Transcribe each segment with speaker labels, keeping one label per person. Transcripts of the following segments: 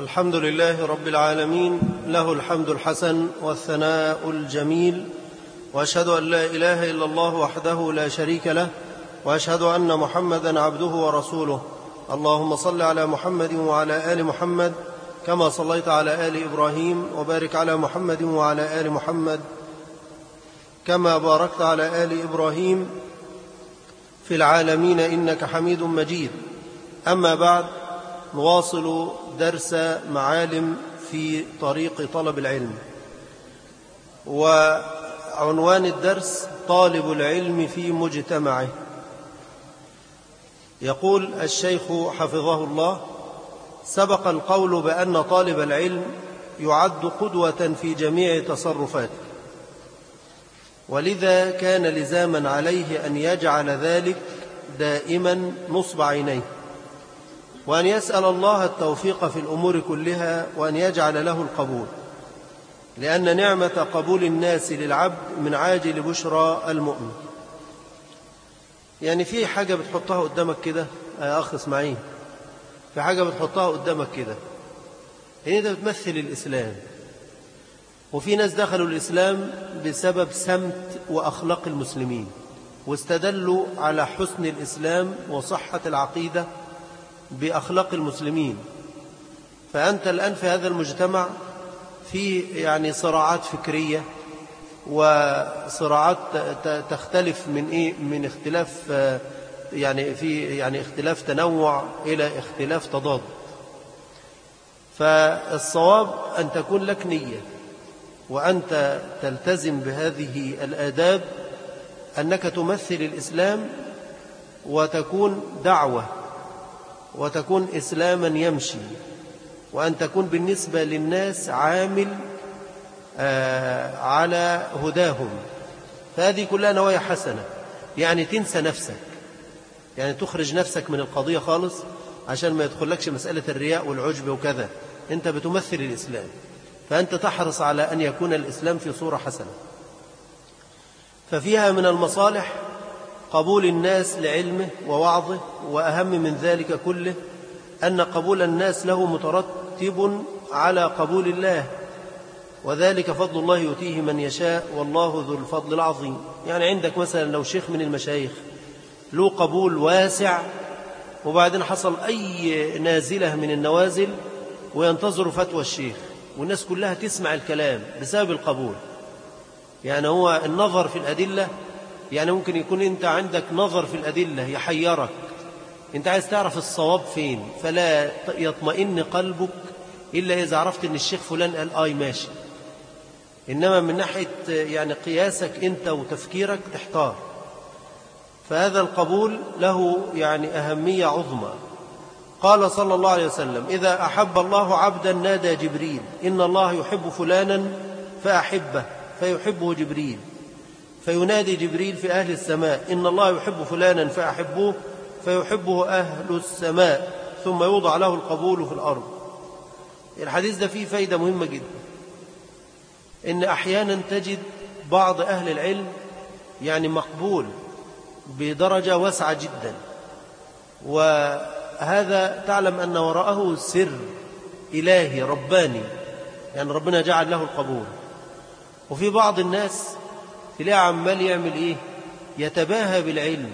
Speaker 1: الحمد لله رب العالمين، له الحمد الحسن والثناء الجميل، وأشهد أن لا إله إلا الله وحده لا شريك له، وأشهد أن محمدا عبده ورسوله. اللهم صل على محمد وعلى آل محمد كما صليت على آل إبراهيم، وبارك على محمد وعلى آل محمد كما باركت على آل إبراهيم في العالمين إنك حميد مجيد. أما بعد، نواصل درس معالم في طريق طلب العلم، وعنوان الدرس طالب العلم في مجتمعه. يقول الشيخ حفظه الله: سبق القول بأن طالب العلم يعد قدوة في جميع تصرفاته، ولذا كان لزاما عليه أن يجعل ذلك دائما نصب عينيه، وأن يسأل الله التوفيق في الأمور كلها، وأن يجعل له القبول، لأن نعمة قبول الناس للعبد من عاجل بشرى المؤمن. يعني في حاجة بتحطها قدامك كده يا أخ اسماعيل، في حاجة بتحطها قدامك كده، هي ده بتمثل الإسلام. وفي ناس دخلوا الإسلام بسبب سمت وأخلاق المسلمين، واستدلوا على حسن الإسلام وصحة العقيدة بأخلاق المسلمين. فأنت الآن في هذا المجتمع في يعني صراعات فكرية، وصراعات تختلف من اختلاف في اختلاف تنوع إلى اختلاف تضاد. فالصواب أن تكون لك نية، وأنت تلتزم بهذه الآداب، أنك تمثل الإسلام وتكون دعوة، وتكون إسلاما يمشي، وأن تكون بالنسبة للناس عامل على هداهم. فهذه كلها نوايا حسنة، يعني تنسى نفسك، يعني تخرج نفسك من القضية خالص عشان ما يدخلكش مسألة الرياء والعجب وكذا. أنت بتمثل الإسلام، فأنت تحرص على أن يكون الإسلام في صورة حسنة. ففيها من المصالح قبول الناس لعلمه ووعظه، وأهم من ذلك كله أن قبول الناس له مترتب على قبول الله، وذلك فضل الله يؤتيه من يشاء والله ذو الفضل العظيم. يعني عندك مثلا لو شيخ من المشايخ له قبول واسع، وبعدين حصل أي نازلة من النوازل وينتظر فتوى الشيخ، والناس كلها تسمع الكلام بسبب القبول. يعني هو النظر في الأدلة، يعني ممكن يكون أنت عندك نظر في الأدلة يحيرك، أنت عايز تعرف الصواب فين، فلا يطمئن قلبك إلا إذا عرفت أن الشيخ فلان قال ماشي. إنما من ناحية يعني قياسك أنت وتفكيرك تحتار. فهذا القبول له يعني أهمية عظمى. قال صلى الله عليه وسلم: إذا أحب الله عبدا نادى جبريل إن الله يحب فلانا فأحبه، فيحبه جبريل، فينادي جبريل في أهل السماء إن الله يحب فلانا فأحبوه، فيحبه أهل السماء، ثم يوضع له القبول في الأرض. الحديث ده فيه فايدة مهمة جدا، إن أحيانا تجد بعض أهل العلم يعني مقبول بدرجة واسعة جدا، وهذا تعلم أن وراءه سر إلهي رباني، يعني ربنا جعل له القبول. وفي بعض الناس تلاقيه عمال يعمل يتباهى بالعلم،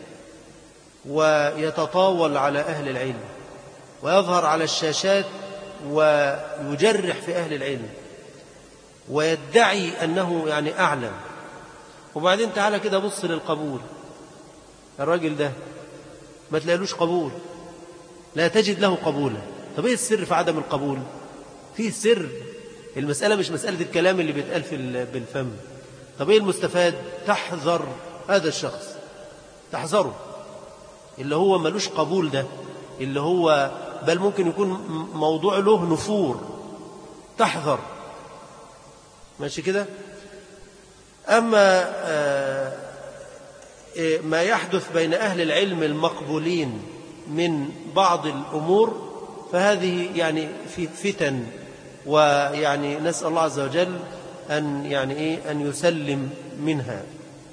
Speaker 1: ويتطاول على أهل العلم، ويظهر على الشاشات ويجرح في أهل العلم، ويدعي أنه يعني أعلم. وبعدين تعالى كده بص للقبول، الراجل ده ما تلاقيلوش قبول، لا تجد له قبولا. طب ايه السر في عدم القبول؟ فيه سر. المسألة مش مسألة الكلام اللي بيتقال بالفم. طب ايه المستفاد؟ تحذر هذا الشخص، تحذره، اللي هو ملوش قبول ده، اللي هو بل ممكن يكون موضوع له نفور، تحذر. ماشي كده؟ أما ما يحدث بين أهل العلم المقبولين من بعض الأمور، فهذه يعني في فتن، ويعني نسأل الله عز وجل أن يسلم منها.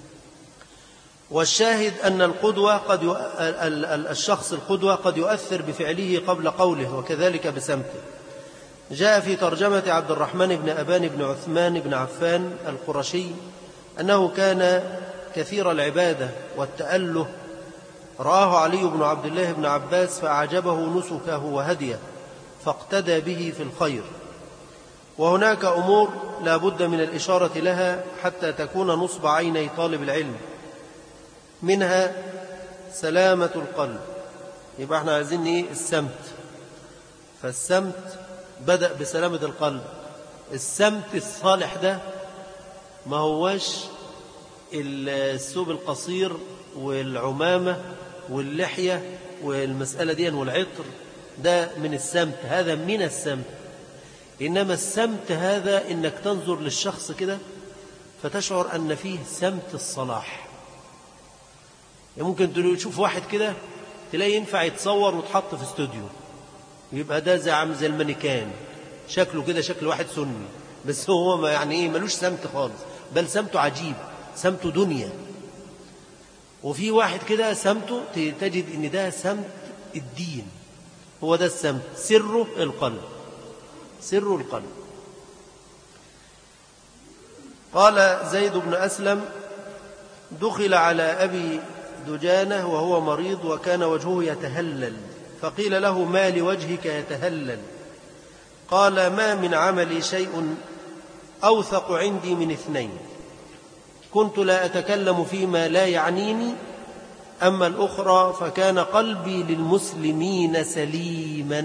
Speaker 1: والشاهد أن القدوة الشخص القدوة قد يؤثر بفعله قبل قوله، وكذلك بسمته. جاء في ترجمة عبد الرحمن بن أبان بن عثمان بن عفان القرشي أنه كان كثير العبادة والتأله، رآه علي بن عبد الله بن عباس فأعجبه نسكه وهديه فاقتدى به في الخير. وهناك أمور لا بد من الإشارة لها حتى تكون نصب عيني طالب العلم، منها سلامة القلب. يبقى احنا عايزين ايه؟ السمت. فالسمت بدأ بسلامة القلب. السمت الصالح ده ما هوش الثوب القصير والعمامة واللحية والمسألة دي والعطر، ده من السمت، هذا من السمت. إنما السمت هذا إنك تنظر للشخص كده فتشعر أن فيه سمت الصلاح. يعني ممكن تشوف واحد كده تلاقي ينفع يتصور وتحط في استوديو، يبقى ده زي عامل زي المانيكان، شكله كده شكل واحد سني، بس هو ما يعني ايه، ملوش سمت خالص، بل سمته عجيب، سمته دنيا. وفي واحد كده سمته تجد ان ده سمت الدين، هو ده السمت، سره القلب، سر القلب. قال زيد بن أسلم: دخل على أبي دجانة وهو مريض وكان وجهه يتهلل، فقيل له: ما لوجهك يتهلل؟ قال: ما من عملي شيء أوثق عندي من اثنين، كنت لا أتكلم فيما لا يعنيني، أما الأخرى فكان قلبي للمسلمين سليما.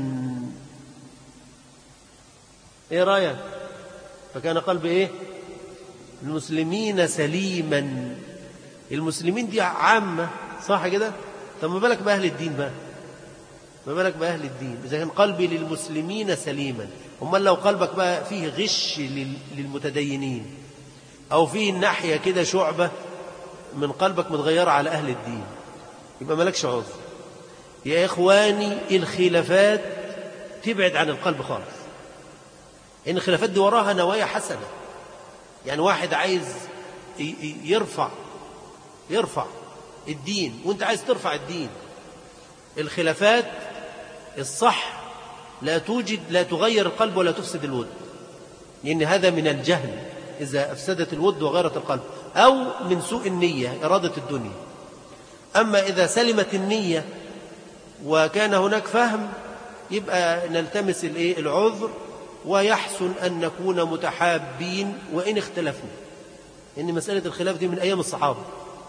Speaker 1: إيه رأيك؟ فكان قلبي إيه؟ المسلمين سليما. المسلمين دي عامة، صح كده؟ طب ما بالك بأهل الدين بقى، ما بالك بأهل الدين؟ إذا كان قلبي للمسلمين سليما، أمال لو قلبك بقى فيه غش للمتدينين، أو فيه الناحية كده شعبة من قلبك متغيرة على أهل الدين، يبقى مالكش عذر. يا إخواني، الخلافات تبعد عن القلب خالص، إن الخلافات دي وراها نوايا حسنة. يعني واحد عايز يرفع الدين، وانت عايز ترفع الدين. الخلافات الصح لا تغير القلب ولا تفسد الود، لأن هذا من الجهل إذا أفسدت الود وغيرت القلب، أو من سوء النية، إرادة الدنيا. أما إذا سلمت النية وكان هناك فهم، يبقى نلتمس العذر، ويحسن أن نكون متحابين وإن اختلفنا، إن مسألة الخلاف دي من أيام الصحابة.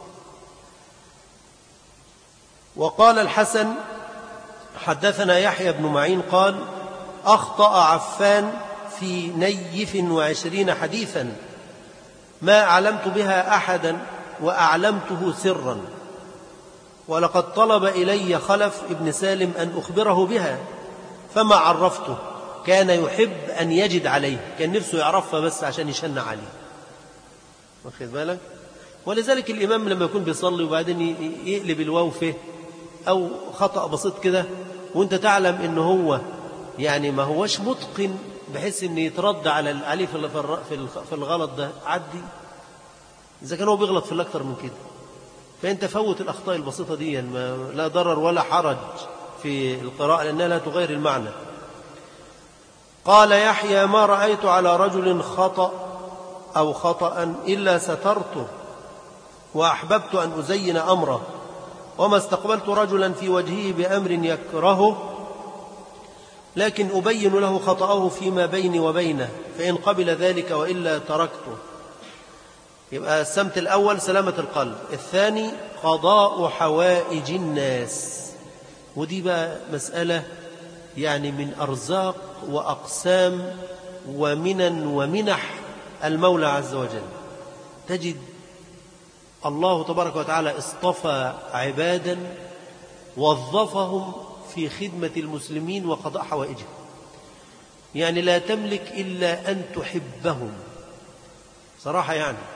Speaker 1: وقال الحسن: حدثنا يحيى بن معين قال: أخطأ عفان في 29 حديثا ما علمت بها أحدا وأعلمته سرا، ولقد طلب إلي خلف ابن سالم أن أخبره بها فما عرفته، كان يحب أن يجد عليه، كان نفسه يعرفها بس عشان يشن عليه، واخد بالك؟ ولذلك الإمام لما يكون بيصلي وبعدين يقلب الواو فيه أو خطأ بسيط كده، وانت تعلم إنه هو يعني ما هوش متقن بحيث إنه يترد عليه في الغلط ده، عدي. إذا كان هو بيغلط في الأكثر من كده، فأنت فوت الأخطاء البسيطة دي، لا ضرر ولا حرج في القراءة لأنها لا تغير المعنى. قال يحيى: ما رأيت على رجل خطأ إلا سترته وأحببت أن أزين أمره، وما استقبلت رجلا في وجهه بأمر يكرهه، لكن أبين له خطأه فيما بيني وبينه، فإن قبل ذلك وإلا تركته. يبقى السمت الأول سلامة القلب، الثاني قضاء حوائج الناس، ودي بقى مسألة يعني من أرزاق وأقسام ومنن ومنح المولى عز وجل. تجد الله تبارك وتعالى اصطفى عبادا وظفهم في خدمة المسلمين وقضاء حوائجهم، يعني لا تملك إلا أن تحبهم صراحة.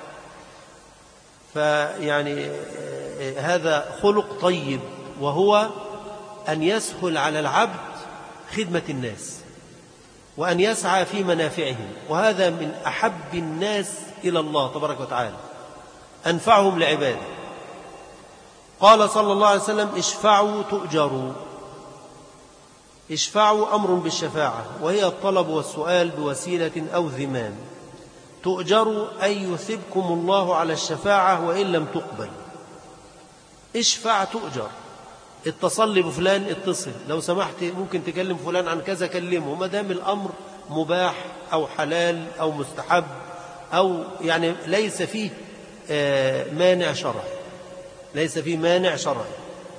Speaker 1: فيعني هذا خلق طيب، وهو أن يسهل على العبد خدمة الناس وأن يسعى في منافعهم، وهذا من أحب الناس إلى الله تبارك وتعالى، أنفعهم لعباده. قال صلى الله عليه وسلم: اشفعوا تؤجروا. اشفعوا أمر بالشفاعة، وهي الطلب والسؤال بوسيلة أو ذمام، تؤجروا أي يثبكم الله على الشفاعة وإن لم تقبل. اشفع تؤجر، اتصل لي بفلان اتصل، لو سمحت ممكن تكلم فلان عن كذا كلمه، ما دام الأمر مباح أو حلال أو مستحب أو يعني ليس فيه مانع شرعي، ليس فيه مانع شرعي،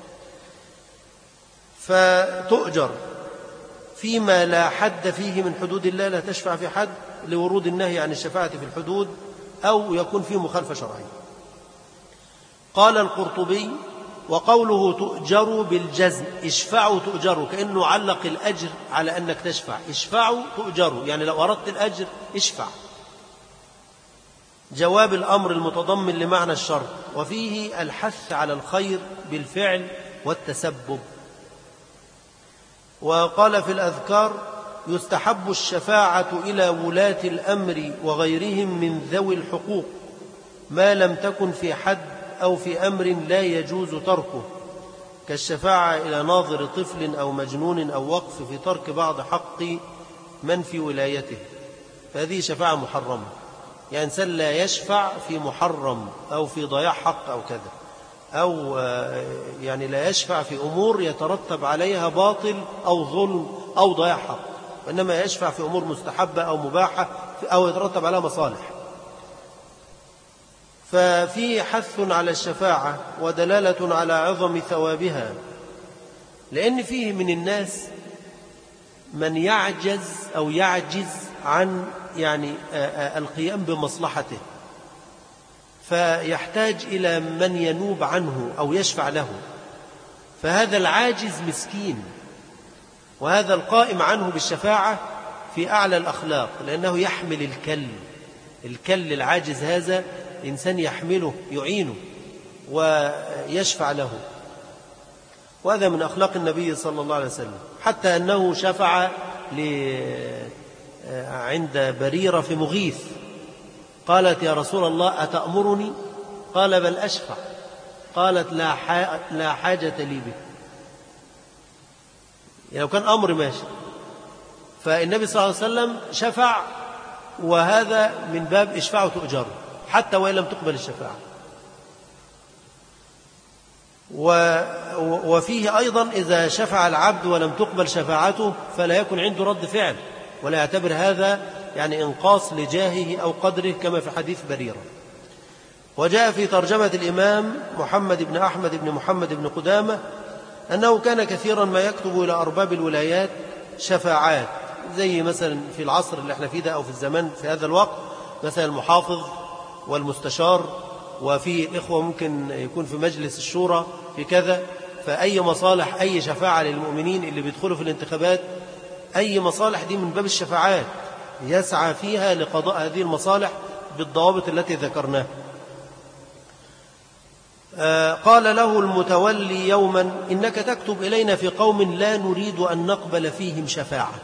Speaker 1: فتؤجر فيما لا حد فيه من حدود الله، لا تشفع في حد لورود النهي عن الشفاعة في الحدود أو يكون فيه مخالفة شرعية. قال القرطبي: وقوله تؤجروا بالجزم، اشفعوا تؤجروا، كأنه علق الأجر على أنك تشفع، اشفعوا تؤجروا، يعني لو أردت الأجر اشفع. جواب الأمر المتضمن لمعنى الشرط، وفيه الحث على الخير بالفعل والتسبب. وقال في الأذكار: يستحب الشفاعة إلى ولاة الأمر وغيرهم من ذوي الحقوق ما لم تكن في حد أو في أمر لا يجوز تركه، كالشفاعة إلى ناظر طفل أو مجنون أو وقف في ترك بعض حق من في ولايته، فهذه شفاعة محرمة، يعني إنسان لا يشفع في محرم أو في ضياع حق أو كذا، أو يعني لا يشفع في أمور يترتب عليها باطل أو ظلم أو ضياع حق، وإنما يشفع في أمور مستحبة أو مباحة أو يترتب عليها مصالح. ففيه حث على الشفاعة ودلالة على عظم ثوابها، لأن فيه من الناس من يعجز أو يعجز عن يعني القيام بمصلحته، فيحتاج إلى من ينوب عنه أو يشفع له، فهذا العاجز مسكين، وهذا القائم عنه بالشفاعة في أعلى الأخلاق، لأنه يحمل الكل العاجز هذا إنسان يحمله يعينه ويشفع له، وهذا من أخلاق النبي صلى الله عليه وسلم، حتى أنه شفع عند بريرة في مغيث، قالت: يا رسول الله أتأمرني؟ قال: بل أشفع. قالت: لا حاجة لي به، يعني لو كان أمر ماشي. فالنبي صلى الله عليه وسلم شفع، وهذا من باب اشفعوا تؤجروا حتى وإن لم تقبل الشفاعة. وفيه أيضا إذا شفع العبد ولم تقبل شفاعته فلا يكن عنده رد فعل، ولا يعتبر هذا يعني إنقاص لجاهه أو قدره، كما في حديث بريرة. وجاء في ترجمة الإمام محمد بن أحمد بن محمد بن قدامة أنه كان كثيرا ما يكتب إلى أرباب الولايات شفاعات، زي مثلا في العصر اللي احنا فيه ده أو في الزمان في هذا الوقت، مثلا المحافظ والمستشار، وفي إخوة ممكن يكون في مجلس الشورى في كذا، فأي مصالح أي شفاعة للمؤمنين اللي بيدخلوا في الانتخابات، أي مصالح دي من باب الشفاعات يسعى فيها لقضاء هذه المصالح بالضوابط التي ذكرناها. قال له المتولي يوما: إنك تكتب إلينا في قوم لا نريد أن نقبل فيهم شفاعة،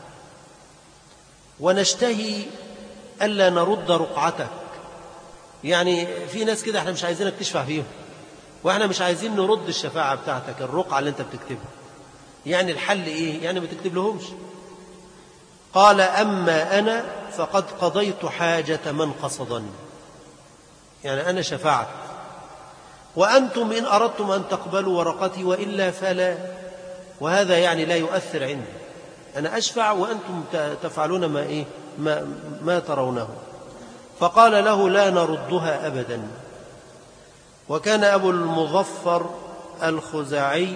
Speaker 1: ونشتهي ألا نرد رقعتك، يعني في ناس كده احنا مش عايزينك تشفع فيهم، واحنا مش عايزين نرد الشفاعة بتاعتك، الرقعة اللي انت بتكتبها، يعني الحل ايه؟ يعني ما تكتب لهمش. قال: أما أنا فقد قضيت حاجة من قصدني، يعني أنا شفعت، وأنتم إن أردتم أن تقبلوا ورقتي وإلا فلا، وهذا يعني لا يؤثر عندي، أنا أشفع وأنتم تفعلون ما ترونه. فقال له: لا نردها أبدا. وكان أبو المظفر الخزاعي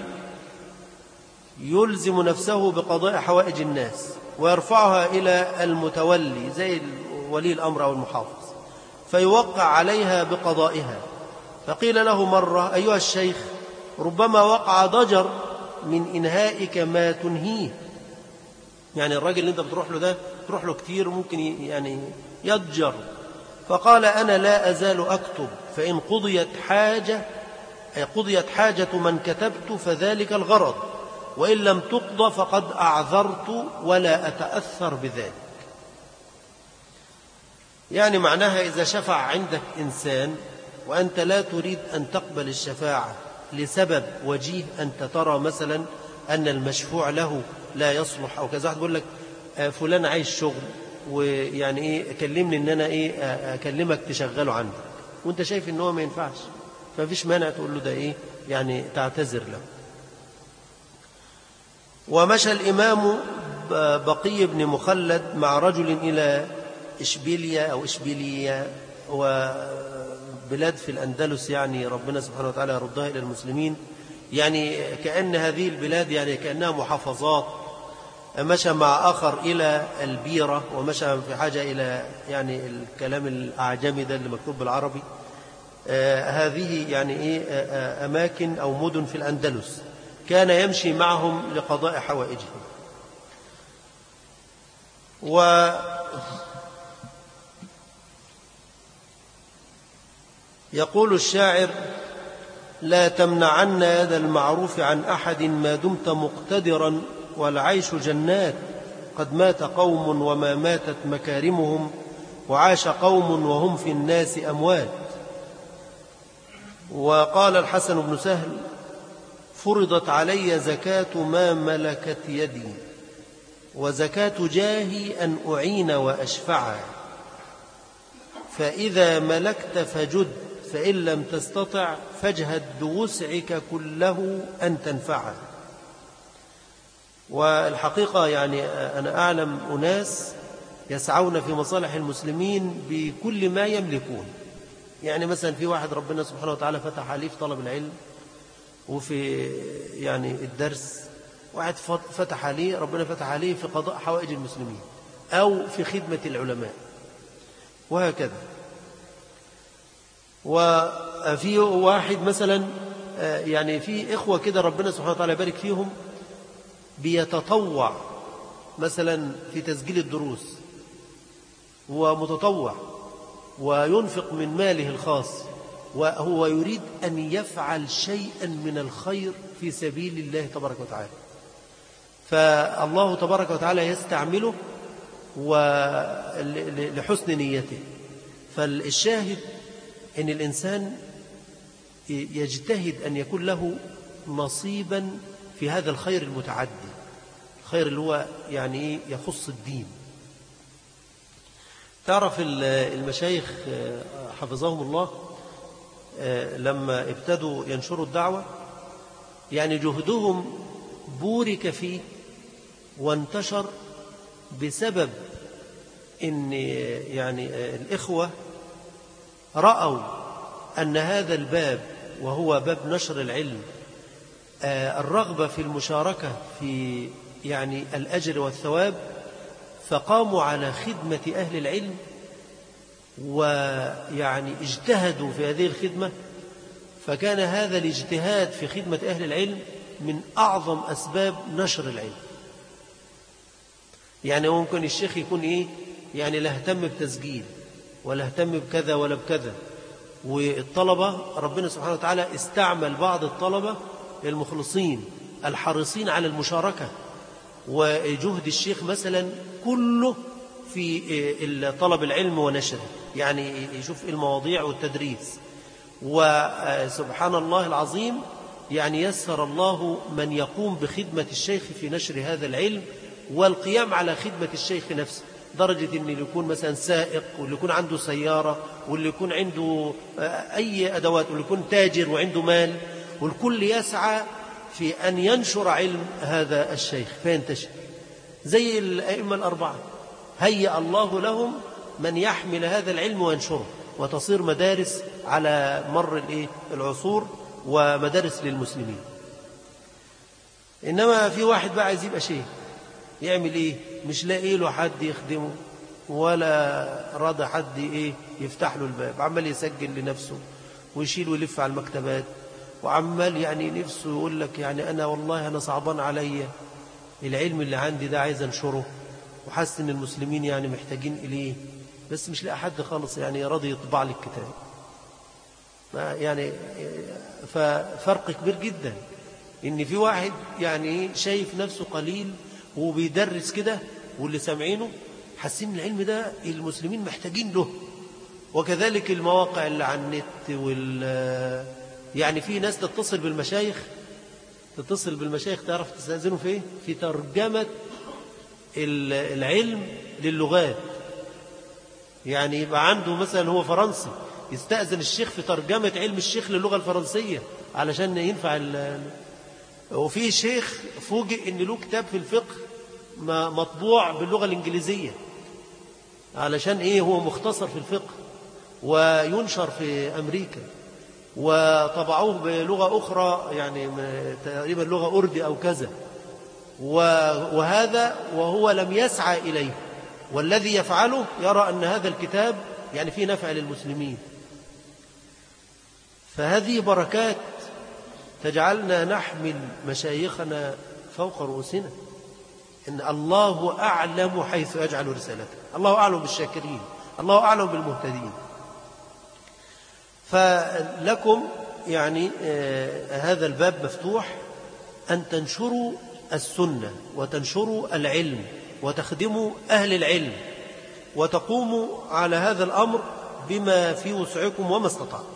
Speaker 1: يلزم نفسه بقضاء حوائج الناس ويرفعها إلى المتولي زي ولي الأمر أو المحافظ، فيوقع عليها بقضائها. فقيل له مرة: أيها الشيخ، ربما وقع ضجر من إنهائك ما تنهيه، يعني الراجل اللي انت بتروح له ده تروح له كتير ممكن يعني يضجر. فقال: أنا لا أزال أكتب، فإن قضيت حاجة من كتبت فذلك الغرض، وإن لم تقضى فقد أعذرت ولا أتأثر بذلك. يعني معناها إذا شفع عندك إنسان وأنت لا تريد أن تقبل الشفاعة لسبب وجيه، أنت ترى مثلا أن المشفوع له لا يصلح أو كذا. واحد بيقول لك فلان عايز شغل ويعني إيه كلمني إن أنا إيه أكلمك تشغله عندك، وأنت شايف إن هو ما ينفعش، فمفيش مانع تقول له ده إيه يعني تعتذر له. ومشى الإمام بقي بن مخلد مع رجل إلى إشبيلية أو إشبيلية، وبلاد في الأندلس، يعني ربنا سبحانه وتعالى يردها إلى المسلمين، يعني كأن هذه البلاد يعني كأنها محافظات. مشى مع آخر إلى البيرة، ومشى في حاجة إلى يعني الكلام الأعجمي ده اللي مكتوب بالعربي. هذه يعني إيه أماكن أو مدن في الأندلس، كان يمشي معهم لقضاء حوائجهم. ويقول الشاعر: لا تمنعن يد المعروف عن أحد ما دمت مقتدرا، والعيش جنات، قد مات قوم وما ماتت مكارمهم، وعاش قوم وهم في الناس أموات. وقال الحسن بن سهل: فرضت علي زكاة ما ملكت يدي، وزكاة جاهي أن أعين وأشفع، فإذا ملكت فجد، فإن لم تستطع فاجهد بوسعك كله أن تنفع. والحقيقة يعني أنا أعلم أناس يسعون في مصالح المسلمين بكل ما يملكون. يعني مثلا في واحد ربنا سبحانه وتعالى فتح عليه في طلب العلم وفي يعني الدرس، واحد فتح عليه ربنا فتح عليه في قضاء حوائج المسلمين أو في خدمة العلماء وهكذا. وفي واحد مثلا يعني في إخوة كده ربنا سبحانه وتعالى يبارك فيهم، بيتطوع مثلا في تسجيل الدروس، ومتطوع وينفق من ماله الخاص، وهو يريد أن يفعل شيئا من الخير في سبيل الله تبارك وتعالى، فالله تبارك وتعالى يستعمله لحسن نيته. فالشاهد أن الإنسان يجتهد أن يكون له نصيبا في هذا الخير المتعدي، الخير اللي هو يعني يخص الدين. تعرف المشايخ حفظهم الله لما ابتدوا ينشروا الدعوة، يعني جهدهم بورك فيه وانتشر بسبب ان يعني الإخوة رأوا أن هذا الباب، وهو باب نشر العلم، الرغبة في المشاركة في يعني الأجر والثواب، فقاموا على خدمة أهل العلم، ويعني اجتهدوا في هذه الخدمة. فكان هذا الاجتهاد في خدمة أهل العلم من أعظم أسباب نشر العلم. يعني ممكن الشيخ يكون يعني لا اهتم بتسجيل ولا اهتم بكذا ولا بكذا، والطلبة ربنا سبحانه وتعالى استعمل بعض الطلبة المخلصين الحريصين على المشاركة، وجهد الشيخ مثلا كله في طلب العلم ونشره، يعني يشوف المواضيع والتدريس. وسبحان الله العظيم يعني يسر الله من يقوم بخدمة الشيخ في نشر هذا العلم والقيام على خدمة الشيخ نفسه، درجة أن يكون مثلا سائق، واللي يكون عنده سيارة، واللي يكون عنده أي أدوات، واللي يكون تاجر وعنده مال، والكل يسعى في أن ينشر علم هذا الشيخ فينتشر. زي الأئمة الأربعة هيأ الله لهم من يحمل هذا العلم وينشره، وتصير مدارس على مر العصور ومدارس للمسلمين. إنما في واحد بقى عايز يبقى شيخ، يعمل مش لاقي له حد يخدمه، ولا راضي حد يفتح له الباب، عمال يسجل لنفسه ويشيل ويلف على المكتبات، وعمال يعني نفسه يقول لك يعني أنا والله أنا صعبان عليا العلم اللي عندي ده، عايز أنشره، وحاسس إن المسلمين يعني محتاجين إليه، بس مش لاقي حد خالص يعني راضي يطبع لي الكتاب. يعني ففرق كبير جدا إن في واحد يعني شايف نفسه قليل وبيدرس كده، واللي سامعينه حاسين العلم ده المسلمين محتاجين له. وكذلك المواقع اللي على النت يعني في ناس تتصل بالمشايخ تتصل بالمشايخ تعرف تستأذنوا في إيه؟ في ترجمة العلم للغات. يعني يبقى عنده مثلا هو فرنسي يستأذن الشيخ في ترجمة علم الشيخ للغة الفرنسية علشان ينفع وفي شيخ فوجئ ان له كتاب في الفقه مطبوع باللغة الإنجليزية علشان ايه هو مختصر في الفقه وينشر في أمريكا، وطبعوه بلغة أخرى يعني تقريبا لغة أردي أو كذا، وهذا وهو لم يسعى إليه، والذي يفعله يرى أن هذا الكتاب يعني فيه نفع للمسلمين. فهذه بركات تجعلنا نحمل مشايخنا فوق رؤوسنا. إن الله أعلم حيث يجعل رسالته، الله أعلم بالشاكرين، الله أعلم بالمهتدين. فلكم يعني هذا الباب مفتوح أن تنشروا السنة وتنشروا العلم وتخدموا أهل العلم وتقوموا على هذا الأمر بما في وسعكم وما استطعتم.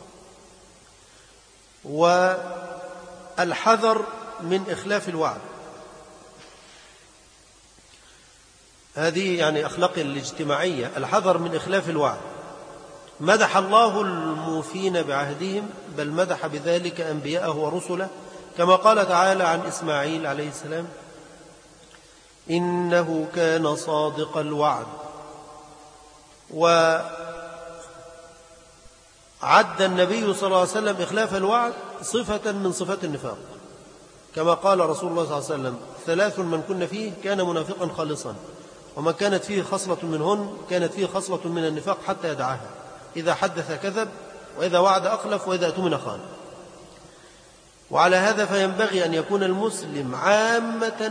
Speaker 1: والحذر من إخلاف الوعد، هذه يعني أخلاق الاجتماعية، الحذر من إخلاف الوعد. مدح الله الموفين بعهدهم، بل مدح بذلك أنبياءه ورسله، كما قال تعالى عن إسماعيل عليه السلام: إنه كان صادق الوعد. وعد النبي صلى الله عليه وسلم إخلاف الوعد صفة من صفات النفاق، كما قال رسول الله صلى الله عليه وسلم: 3 من كن فيه كان منافقا خالصا، ومن كانت فيه خصلة منهن كانت فيه خصلة من النفاق حتى يدعاها: إذا حدث كذب، وإذا وعد أخلف، وإذا أؤتمن خان. وعلى هذا فينبغي أن يكون المسلم عامة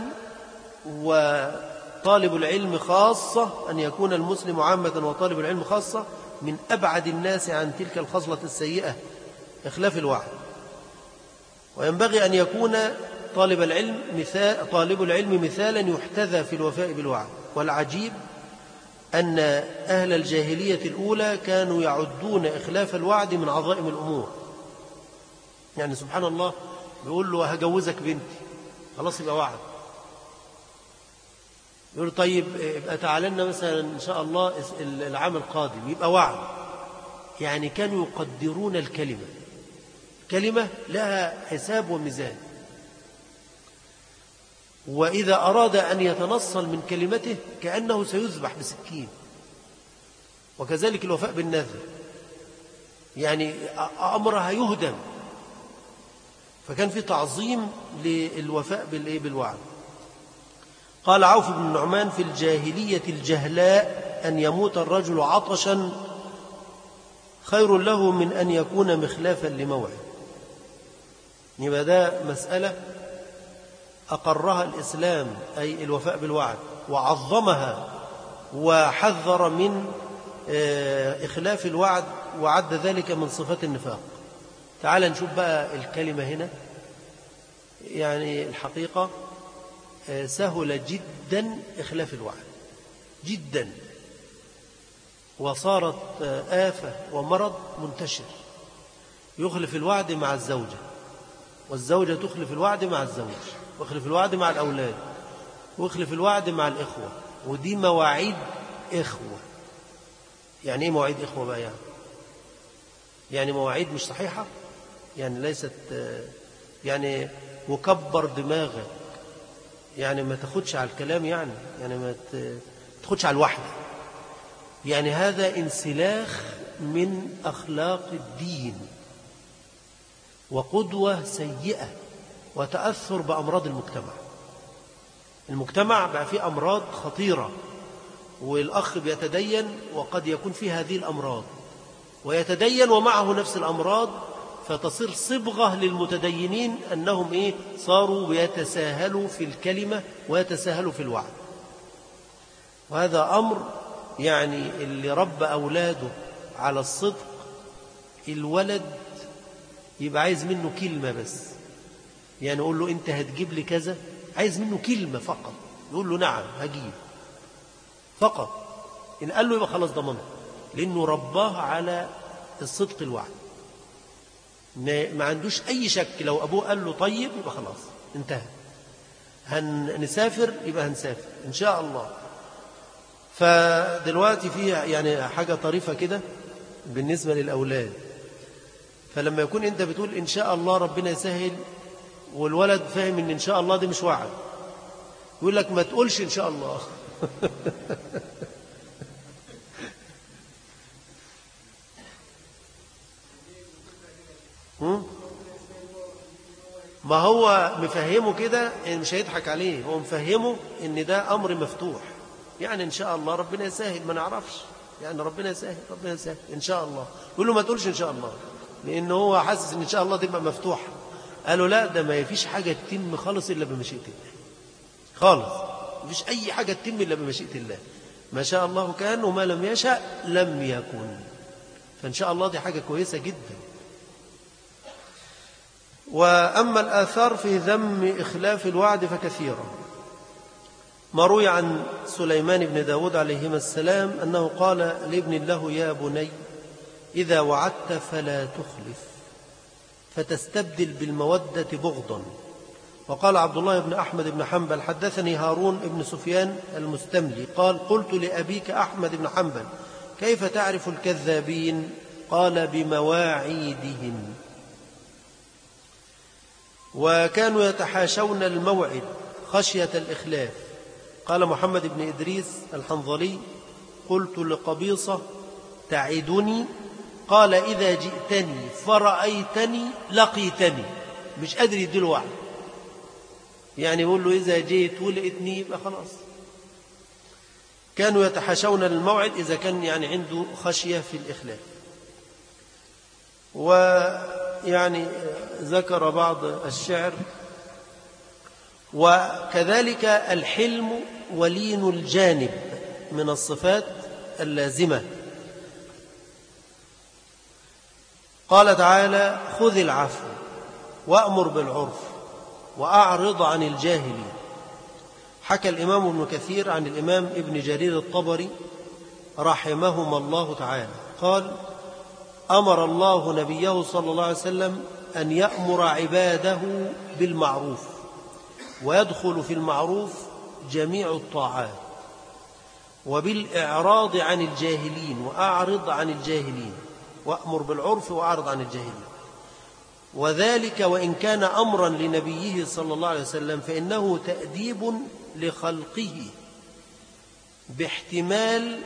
Speaker 1: وطالب العلم خاصة، أن يكون المسلم عامة وطالب العلم خاصة من أبعد الناس عن تلك الخصلة السيئة إخلاف الوعد. وينبغي أن يكون طالب العلم مثالا يحتذى في الوفاء بالوعد. والعجيب أن أهل الجاهلية الأولى كانوا يعدون إخلاف الوعد من عظائم الأمور. يعني سبحان الله، بيقول له هجوزك بنتي، خلاص يبقى وعد. يقول طيب يبقى تعالى لنا مثلا إن شاء الله العام القادم، يبقى وعد. يعني كانوا يقدرون الكلمة، كلمة لها حساب وميزان، وإذا أراد أن يتنصل من كلمته كأنه سيذبح بسكين. وكذلك الوفاء بالنذر، يعني أمرها يهدم. فكان في تعظيم للوفاء بالوعد. قال عوف بن النعمان: في الجاهلية الجهلاء أن يموت الرجل عطشا خير له من أن يكون مخلافا لموعد. يبقى ده مسألة أقرها الإسلام، أي الوفاء بالوعد، وعظمها وحذر من إخلاف الوعد، وعد ذلك من صفات النفاق. تعال نشوف بقى الكلمة هنا. يعني الحقيقة سهل جدا إخلاف الوعد جدا، وصارت آفة ومرض منتشر. يخلف الوعد مع الزوجة، والزوجة تخلف الوعد مع الزوج، ويخلف الوعد مع الأولاد، ويخلف الوعد مع الإخوة. ودي مواعيد إخوة. يعني إيه مواعيد إخوة بقى؟ يعني مواعيد مش صحيحة، يعني ليست، يعني مكبر دماغك، يعني ما تاخدش على الكلام، يعني ما تاخدش على الوحدة. يعني هذا انسلاخ من أخلاق الدين، وقدوة سيئة، وتأثر بأمراض المجتمع. المجتمع بقى فيه أمراض خطيرة، والأخ بيتدين وقد يكون فيه هذه الأمراض، ويتدين ومعه نفس الأمراض، فتصير صبغة للمتدينين أنهم صاروا بيتساهلوا في الكلمة ويتساهلوا في الوعد. وهذا أمر يعني اللي ربى أولاده على الصدق، الولد يبقى عايز منه كلمة بس. يعني يقول له أنت هتجيب لي كذا، عايز منه كلمة فقط، يقول له نعم هجيب فقط. إن قال له يبقى خلاص ضمنه، لأنه رباه على الصدق الوعد. ما عندوش أي شك. لو أبوه قال له طيب يبقى خلاص انتهى، هنسافر يبقى هنسافر إن شاء الله. فدلوقتي في يعني حاجة طريفة كده بالنسبة للأولاد، فلما يكون أنت بتقول إن شاء الله ربنا يسهل والولد فاهم إن شاء الله دي مش وعد، يقول لك ما تقولش إن شاء الله. ما هو مفهمه كده إن مش هيضحك عليه، هو مفهمه إن ده أمر مفتوح، يعني إن شاء الله ربنا يسهل، ما نعرفش يعني ربنا يسهل ربنا يسهل إن شاء الله. يقول له ما تقولش إن شاء الله، لأنه هو حاسس إن شاء الله تبقى مفتوحة. قالوا لا، ده ما فيش حاجة تتم خالص إلا بمشيئة الله، خالص ما فيش أي حاجة تتم إلا بمشيئة الله. ما شاء الله كان وما لم يشأ لم يكن. فإن شاء الله دي حاجة كويسة جدا. وأما الآثار في ذم إخلاف الوعد فكثيرة. ما روي عن سليمان بن داود عليهما السلام أنه قال لابن له يا بني إذا وعدت فلا تخلف فتستبدل بالمودة بغضا. وقال عبد الله بن أحمد بن حنبل حدثني هارون بن سفيان المستملي قال قلت لأبيك أحمد بن حنبل كيف تعرف الكذابين؟ قال بمواعيدهم. وكانوا يتحاشون الموعد خشية الإخلاف. قال محمد بن إدريس الحنظلي قلت لقبيصة تعدني؟ قال إذا جئتني فرأيتني لقيتني. مش قادر يديله وعد، يعني يقول له إذا جيت ولقيتني يبقى خلاص. كانوا يتحاشون الموعد إذا كان يعني عنده خشية في الإخلاف. ويعني ذكر بعض الشعر وكذلك الحلم ولين الجانب من الصفات اللازمة. قال تعالى خذ العفو وأمر بالعرف وأعرض عن الجاهلين. حكى الإمام ابن كثير عن الإمام ابن جرير الطبري رحمهما الله تعالى قال أمر الله نبيه صلى الله عليه وسلم أن يأمر عباده بالمعروف ويدخل في المعروف جميع الطاعات وبالإعراض عن الجاهلين وأعرض عن الجاهلين وأمر بالعرف وأعرض عن الجاهلين. وذلك وإن كان أمرا لنبيه صلى الله عليه وسلم فإنه تأديب لخلقه باحتمال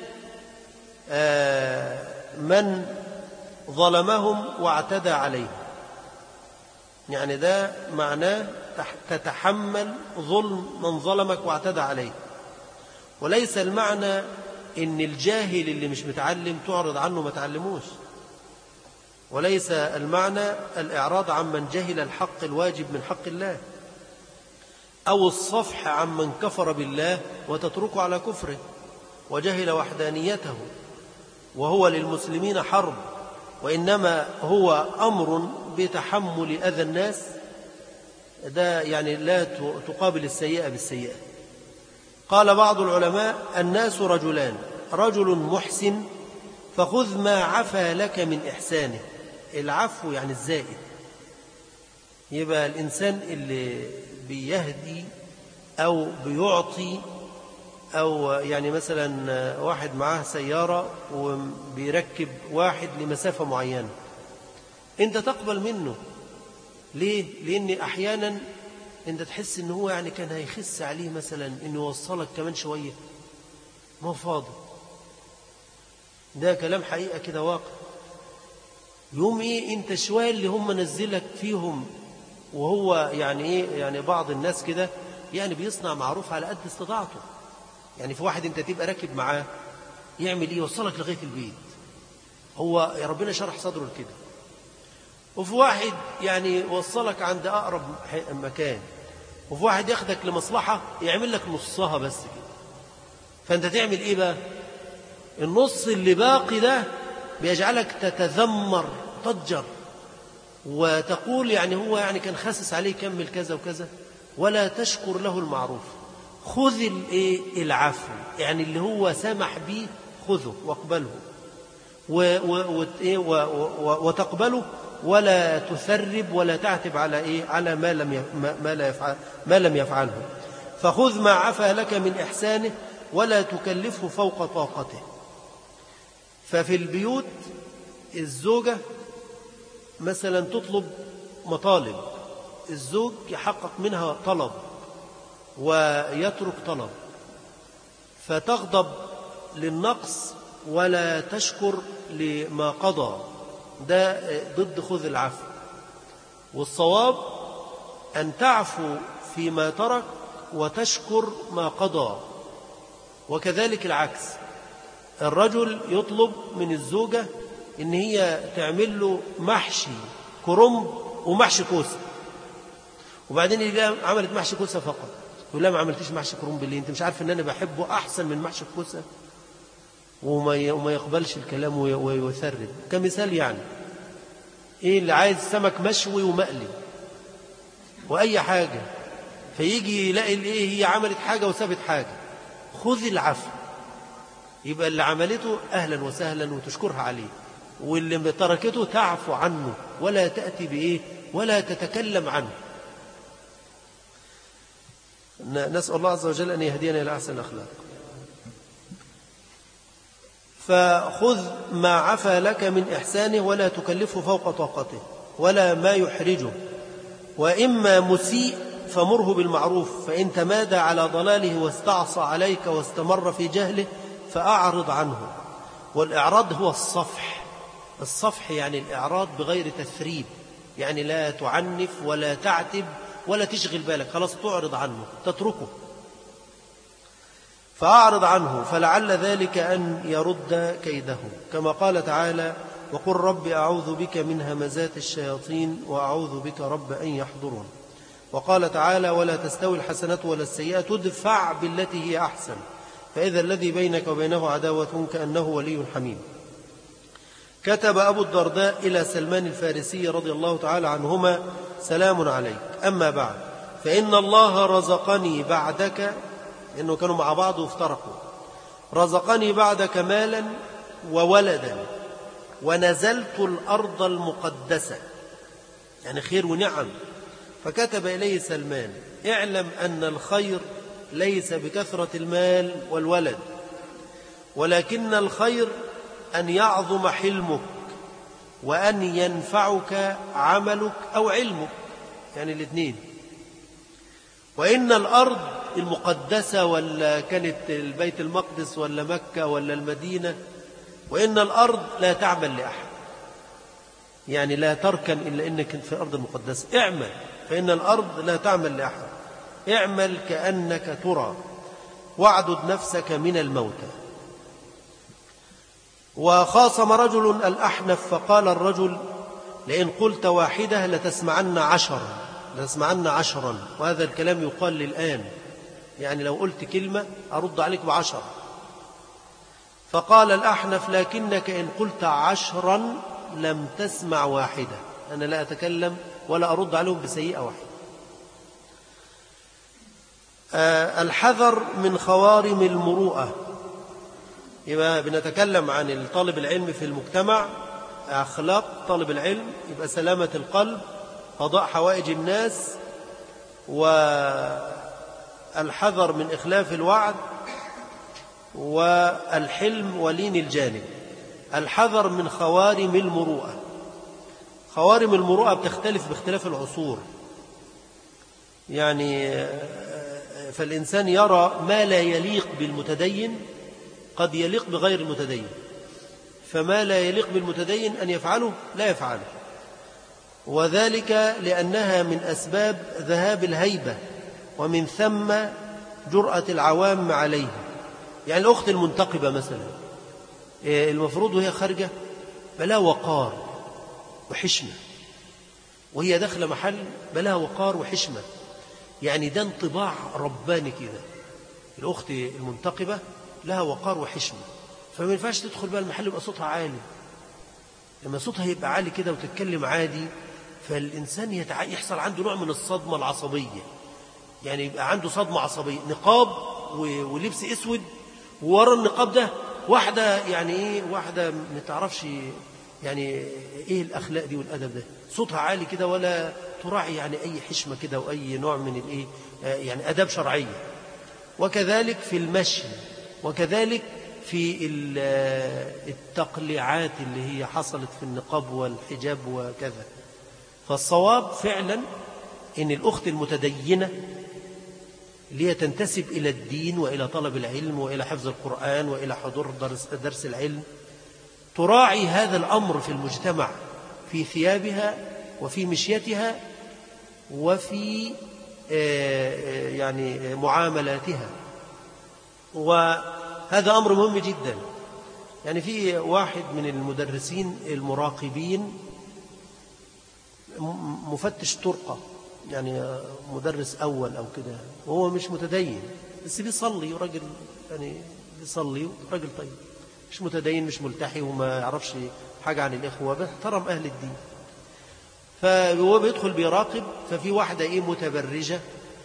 Speaker 1: من ظلمهم واعتدى عليهم. يعني ده معناه تتحمل ظلم من ظلمك واعتدى عليه. وليس المعنى إن الجاهل اللي مش متعلم تعرض عنه ما تعلموش. وليس المعنى الإعراض عن من جهل الحق الواجب من حق الله أو الصفح عن من كفر بالله وتتركه على كفره وجهل وحدانيته وهو للمسلمين حرب، وإنما هو أمر بتحمل أذى الناس. ده يعني لا تقابل السيئة بالسيئة. قال بعض العلماء الناس رجلان، رجل محسن فخذ ما عفا لك من إحسانه. العفو يعني الزائد. يبقى الإنسان اللي بيهدي أو بيعطي، أو يعني مثلا واحد معاه سيارة وبيركب واحد لمسافة معينة، أنت تقبل منه. ليه؟ لأن أحيانا أنت تحس أنه هو يعني كان هيخس عليه مثلا أنه يوصلك كمان شوية، ما هو فاضي. ده كلام حقيقة كده واقع. يوم إيه أنت شوية اللي هم نزلك فيهم، وهو يعني إيه يعني بعض الناس كده يعني بيصنع معروف على قد استطاعته. يعني في واحد أنت تبقى راكب معاه يعمل إيه؟ يوصلك لغاية البيت، هو يا ربنا شرح صدره كده. وفي واحد يعني وصلك عند أقرب مكان، وفي واحد ياخدك لمصلحة يعمل لك نصها بس كده. فأنت تعمل إيه بقى؟ النص اللي باقي ده بيجعلك تتذمر تضجر وتقول يعني هو يعني كان خاسس عليه يكمل كذا وكذا، ولا تشكر له المعروف. خذ العفو، يعني اللي هو سمح به خذه واقبله وتقبله ولا تثرب ولا تعتب على ما لم يفعله. فخذ ما عفا لك من إحسانه ولا تكلفه فوق طاقته. ففي البيوت الزوجة مثلا تطلب مطالب، الزوج يحقق منها طلب ويترك طلب، فتغضب للنقص ولا تشكر لما قضى، ده ضد خذ العفو. والصواب أن تعفو فيما ترك وتشكر ما قضى. وكذلك العكس، الرجل يطلب من الزوجة إن هي تعمل له محشي كرنب ومحشي كوسة، وبعدين يلاقي عملت محشي كوسة فقط، يقول لا ما عملتيش محشي كرنب ليه؟ انت مش عارف ان انا بحبه احسن من محشي الكوسة؟ وما يقبلش الكلام ويثرب. كمثال يعني ايه اللي عايز سمك مشوي ومقلي واي حاجة، فيجي يلاقي ايه هي عملت حاجة وسابت حاجة، خذ العفو. يبقى اللي عملته اهلا وسهلا وتشكرها عليه، واللي تركته تعفو عنه ولا تأتي بإيه ولا تتكلم عنه. نسأل الله عز وجل أن يهدينا إلى أحسن الأخلاق. فخذ ما عفا لك من إحسانه ولا تكلفه فوق طاقته ولا ما يحرجه. وإما مسيء فمره بالمعروف، فإن تمادى على ضلاله واستعصى عليك واستمر في جهله فأعرض عنه. والإعراض هو الصفح. الصفح يعني الإعراض بغير تثريب، يعني لا تعنف ولا تعتب ولا تشغل بالك، خلاص تعرض عنه تتركه. فأعرض عنه فلعل ذلك أن يرد كيده، كما قال تعالى وقل رب أعوذ بك من همزات الشياطين وأعوذ بك رب أن يحضرون. وقال تعالى ولا تستوي الحسنة ولا السيئة تدفع بالتي هي أحسن فإذا الذي بينك وبينه عداوة كأنه ولي حميم. كتب أبو الدرداء إلى سلمان الفارسي رضي الله تعالى عنهما سلام عليك، أما بعد فإن الله رزقني بعدك، إنه كانوا مع بعض وافترقوا، رزقني بعدك مالا وولدا ونزلت الأرض المقدسة، يعني خير ونعم. فكتب إليه سلمان اعلم أن الخير ليس بكثرة المال والولد، ولكن الخير أن يعظم حلمك وأن ينفعك عملك أو علمك، يعني الاثنين. وإن الأرض المقدسة ولا كانت البيت المقدس ولا مكة ولا المدينة، وإن الأرض لا تعمل لأحد، يعني لا تركن إلا إنك في الأرض المقدسة. اعمل فإن الأرض لا تعمل لأحد، اعمل كأنك ترى واعدد نفسك من الموتى. وخاصم رجل الأحنف فقال الرجل لئن قلت واحدة لتسمعن عشرا، وهذا الكلام يقال للآن، يعني لو قلت كلمة أرد عليك ب10. فقال الأحنف لكنك إن قلت 10 لم تسمع واحدة، أنا لا أتكلم ولا أرد عليهم بسيئة واحدة. الحذر من خوارم المروءة. يبقى بنتكلم عن طالب العلم في المجتمع، أخلاق طالب العلم، يبقى سلامة القلب، قضاء حوائج الناس، والحذر من إخلاف الوعد، والحلم ولين الجانب. الحذر من خوارم المروءة. خوارم المروءة بتختلف باختلاف العصور، يعني فالإنسان يرى ما لا يليق بالمتدين قد يليق بغير المتدين، فما لا يليق بالمتدين أن يفعله لا يفعله، وذلك لأنها من أسباب ذهاب الهيبة ومن ثم جرأة العوام عليه. يعني الأخت المنتقبة مثلا المفروض وهي خارجة بلا وقار وحشمة، وهي داخلة محل بلا وقار وحشمة، يعني ده انطباع رباني كده. الأخت المنتقبة لها وقار وحشمة، فما ينفعش تدخل بقى المحل يبقى صوتها عالي. لما صوتها يبقى عالي كده وتتكلم عادي، فالإنسان يحصل عنده نوع من الصدمة العصبية، يعني يبقى عنده صدمة عصبية. نقاب ولبس اسود، وورا النقاب ده واحدة، يعني ايه، واحدة ما تعرفش يعني إيه الأخلاق دي والأدب ده؟ صوتها عالي كده ولا تراعي يعني أي حشمة كده وأي نوع من الإيه يعني أداب شرعية. وكذلك في المشي، وكذلك في التقليعات اللي هي حصلت في النقاب والحجاب وكذا. فالصواب فعلا إن الأخت المتدينة اللي هي تنتسب إلى الدين وإلى طلب العلم وإلى حفظ القرآن وإلى حضور درس العلم تراعي هذا الأمر في المجتمع في ثيابها وفي مشيتها وفي يعني معاملاتها. وهذا أمر مهم جدا. يعني في واحد من المدرسين المراقبين مفتش طرقة، يعني مدرس أول أو كده، وهو مش متدين بس بيصلي، وراجل يعني بيصلي راجل طيب، مش متدين مش ملتحي وما يعرفش حاجة عن الإخوة، بيحترم أهل الدين. فهو بيدخل بيراقب، ففي واحدة متبرجة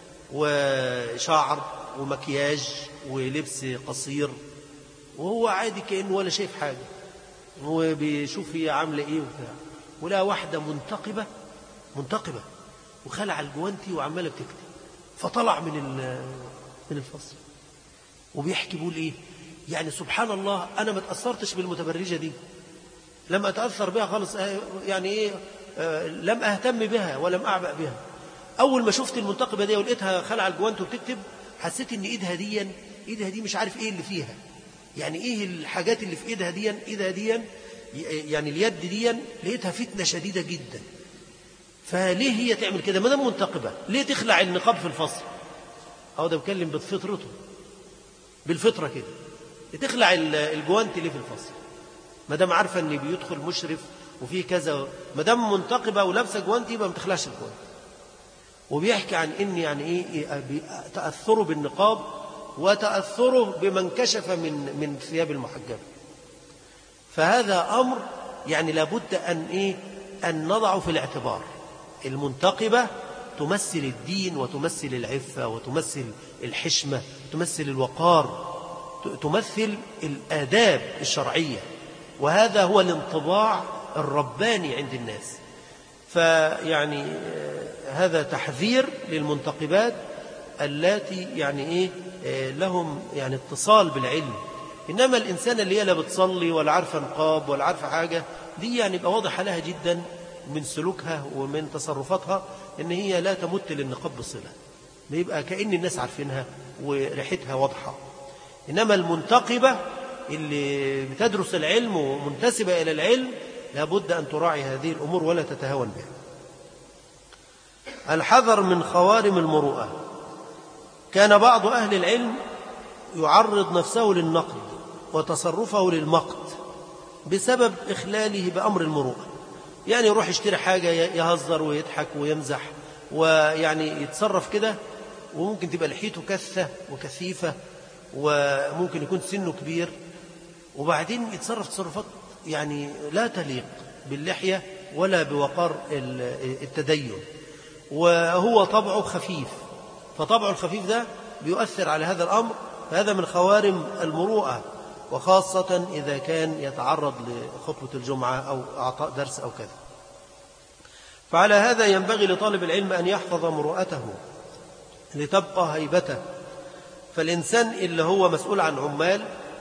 Speaker 1: وشعر ومكياج ولبس قصير، وهو عادي كأنه ولا شايف حاجة، هو بيشوف هي عاملة إيه وبتاع، ولا واحدة منتقبة وخلع الجوانتي وعمالة بتكتب. فطلع من الفصل وبيحكي بيقول إيه يعني سبحان الله، أنا ما تأثرتش بالمتبرجة دي، لم أتأثر بها خالص، يعني إيه لم أهتم بها ولم أعبأ بها. أول ما شفت المنتقبة دي ولقيتها خلع الجوانتي وبتكتب، حسيت إن إيدها دي مش عارف إيه اللي فيها، يعني إيه الحاجات اللي في إيدها دي يعني اليد دي لقيتها فتنة شديدة جدا. فليه هي تعمل كده ما دام منتقبة؟ ليه تخلع النقاب في الفصل؟ أو ده بيتكلم بفطرته، بالفطرة كده، تخلع الجوانتي ليه في الفصل ما دام عارفة إن بيدخل مشرف وفيه كذا؟ ما دام منتقبة ولابسة جوانتي يبقى ما تخلعش الجوانتي. وبيحكي عن إن يعني إيه تأثره بالنقاب وتأثره بمن كشف من ثياب المحجبة. فهذا أمر يعني لابد أن نضعه في الاعتبار. المنتقبة تمثل الدين وتمثل العفة وتمثل الحشمة، تمثل الوقار، تمثل الآداب الشرعية، وهذا هو الانطباع الرباني عند الناس. فيعني هذا تحذير للمنتقبات اللاتي يعني لهم يعني اتصال بالعلم. إنما الإنسان اللي هي لا بتصلي ولا عارفة نقاب ولا عارفة حاجة، دي يعني يبقى واضح لها جدا من سلوكها ومن تصرفاتها إن هي لا تمت للنقاب بصلة، بيبقى كأن الناس عارفينها وريحتها واضحة. إنما المنتقبة اللي بتدرس العلم ومنتسبة إلى العلم لابد أن تراعي هذه الأمور ولا تتهاون بها. الحذر من خوارم المروءة. كان بعض أهل العلم يعرض نفسه للنقد وتصرفه للمقت بسبب إخلاله بأمر المروءة، يعني يروح يشتري حاجة يهزر ويضحك ويمزح ويعني يتصرف كده، وممكن تبقى لحيته كثة وكثيفة وممكن يكون سنه كبير، وبعدين يتصرف تصرفات يعني لا تليق باللحية ولا بوقار التدين، وهو طبعه خفيف، فطبعه الخفيف ده بيؤثر على هذا الأمر. فهذا من خوارم المروءة، وخاصة إذا كان يتعرض لخطبة الجمعة أو أعطاء درس أو كذا. فعلى هذا ينبغي لطالب العلم أن يحفظ مروءته لتبقى هيبته. فالإنسان اللي هو مسؤول عن عمال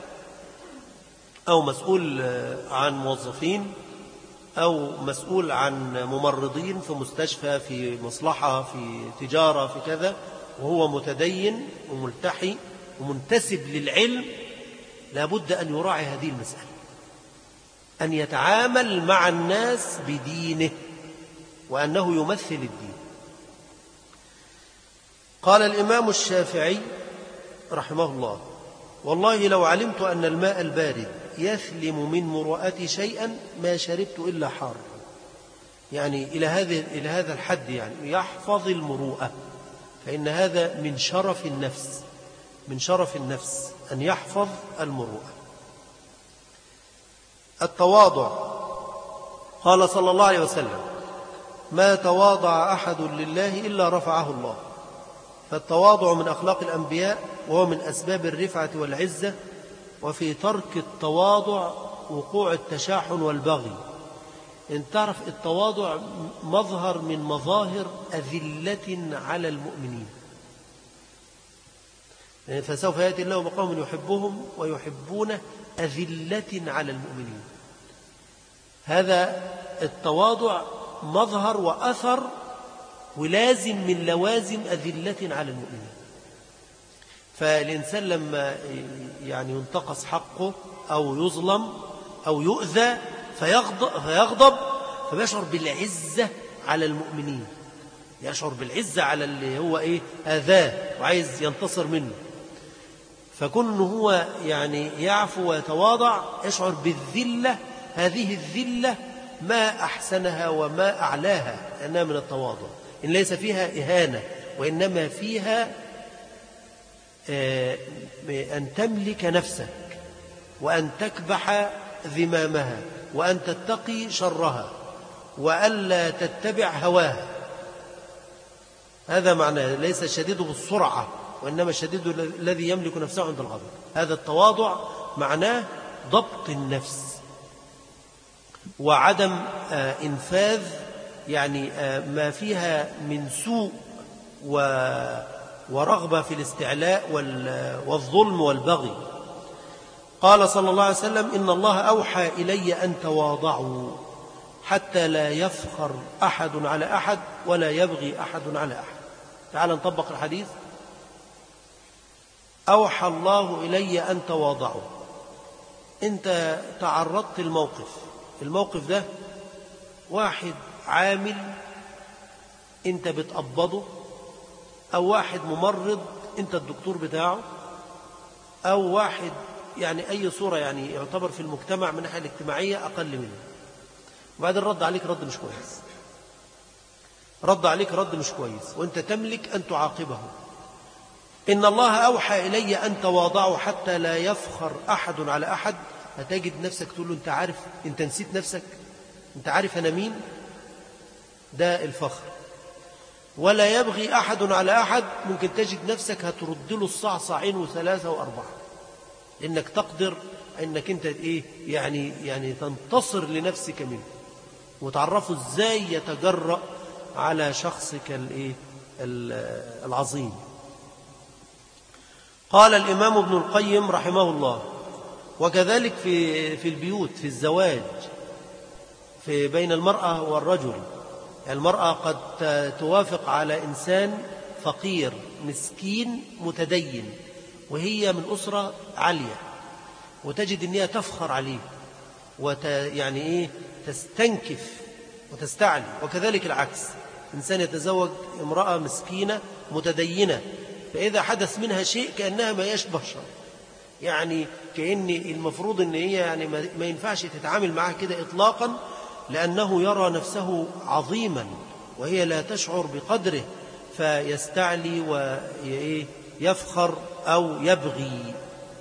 Speaker 1: أو مسؤول عن موظفين أو مسؤول عن ممرضين في مستشفى، في مصلحة، في تجارة، في كذا، وهو متدين وملتحي ومنتسب للعلم، لابد أن يراعي هذه المسألة، أن يتعامل مع الناس بدينه وأنه يمثل الدين. قال الإمام الشافعي رحمه الله: والله لو علمت أن الماء البارد يثلم من مروءتي شيئا ما شربت إلا حار. يعني إلى هذا الحد، يعني يحفظ المروءة، فإن هذا من شرف النفس، من شرف النفس أن يحفظ المروءة. التواضع. قال صلى الله عليه وسلم: ما تواضع أحد لله إلا رفعه الله. فالتواضع من أخلاق الأنبياء، وهو من أسباب الرفعة والعزة. وفي ترك التواضع وقوع التشاحن والبغي، أن تعرف التواضع مظهر من مظاهر أذلة على المؤمنين. فسوف يأتي الله بقوم يحبهم ويحبونه أذلة على المؤمنين. هذا التواضع مظهر وأثر ولازم من لوازم أذلة على المؤمنين. فالإنسان لما يعني ينتقص حقه أو يظلم أو يؤذى فيغضب فيشعر بالعزة على المؤمنين، يشعر بالعزة على اللي هو آذاه وعايز ينتصر منه. فكون هو يعني يعفو ويتواضع يشعر بالذلة. هذه الذلة ما أحسنها وما أعلاها، لأنها من التواضع، إن ليس فيها إهانة وإنما فيها أن تملك نفسك وأن تكبح ذمامها وأن تتقي شرها وألا تتبع هواها. هذا معناه ليس شديد بالسرعة وإنما الشديد الذي يملك نفسه عند الغضب. هذا التواضع معناه ضبط النفس وعدم إنفاذ يعني ما فيها من سوء ورغبة في الاستعلاء والظلم والبغي. قال صلى الله عليه وسلم: إن الله أوحى إلي أن تواضعوا حتى لا يفخر أحد على أحد ولا يبغي أحد على أحد. تعال نطبق الحديث. أوحى الله إلي أن تواضعوا. أنت تعرضت الموقف ده واحد عامل أنت بتقبضه، أو واحد ممرض أنت الدكتور بتاعه، أو واحد يعني أي صورة يعني يعتبر في المجتمع من الناحية الاجتماعية أقل منه، وبعدين رد عليك رد مش كويس وأنت تملك أن تعاقبه. إن الله أوحى إلي أن تواضعوا حتى لا يفخر أحد على أحد. هتجد نفسك تقول له: أنت عارف، أنت نسيت نفسك، أنت عارف أنا مين؟ ده الفخر. ولا يبغي أحد على أحد. ممكن تجد نفسك هترد له الصعصعين وثلاثة وأربعة، إنك تقدر إنك أنت يعني تنتصر لنفسك منه وتعرفه إزاي يتجرأ على شخصك العظيم. قال الإمام ابن القيم رحمه الله: وكذلك في البيوت، في الزواج، في بين المرأة والرجل. المرأة قد توافق على إنسان فقير مسكين متدين وهي من أسرة عالية، وتجد أنها تفخر عليه تستنكف وتستعلي. وكذلك العكس، إنسان يتزوج امرأة مسكينة متدينة، فإذا حدث منها شيء كأنها ما يشبه شر، يعني كأن المفروض أن هي ما ينفعش تتعامل معها كده إطلاقا، لأنه يرى نفسه عظيما وهي لا تشعر بقدره فيستعلي ويفخر أو يبغي.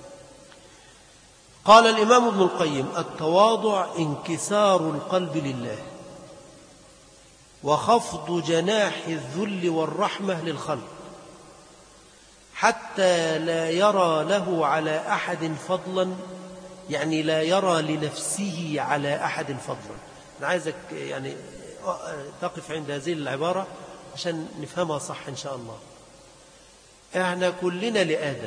Speaker 1: قال الإمام ابن القيم: التواضع انكسار القلب لله وخفض جناح الذل والرحمة للخلق حتى لا يرى له على أحد فضلا، يعني لا يرى لنفسه على أحد فضلا. أنا عايزك تقف عند هذه العبارة عشان نفهمها صح إن شاء الله. احنا كلنا لآدم،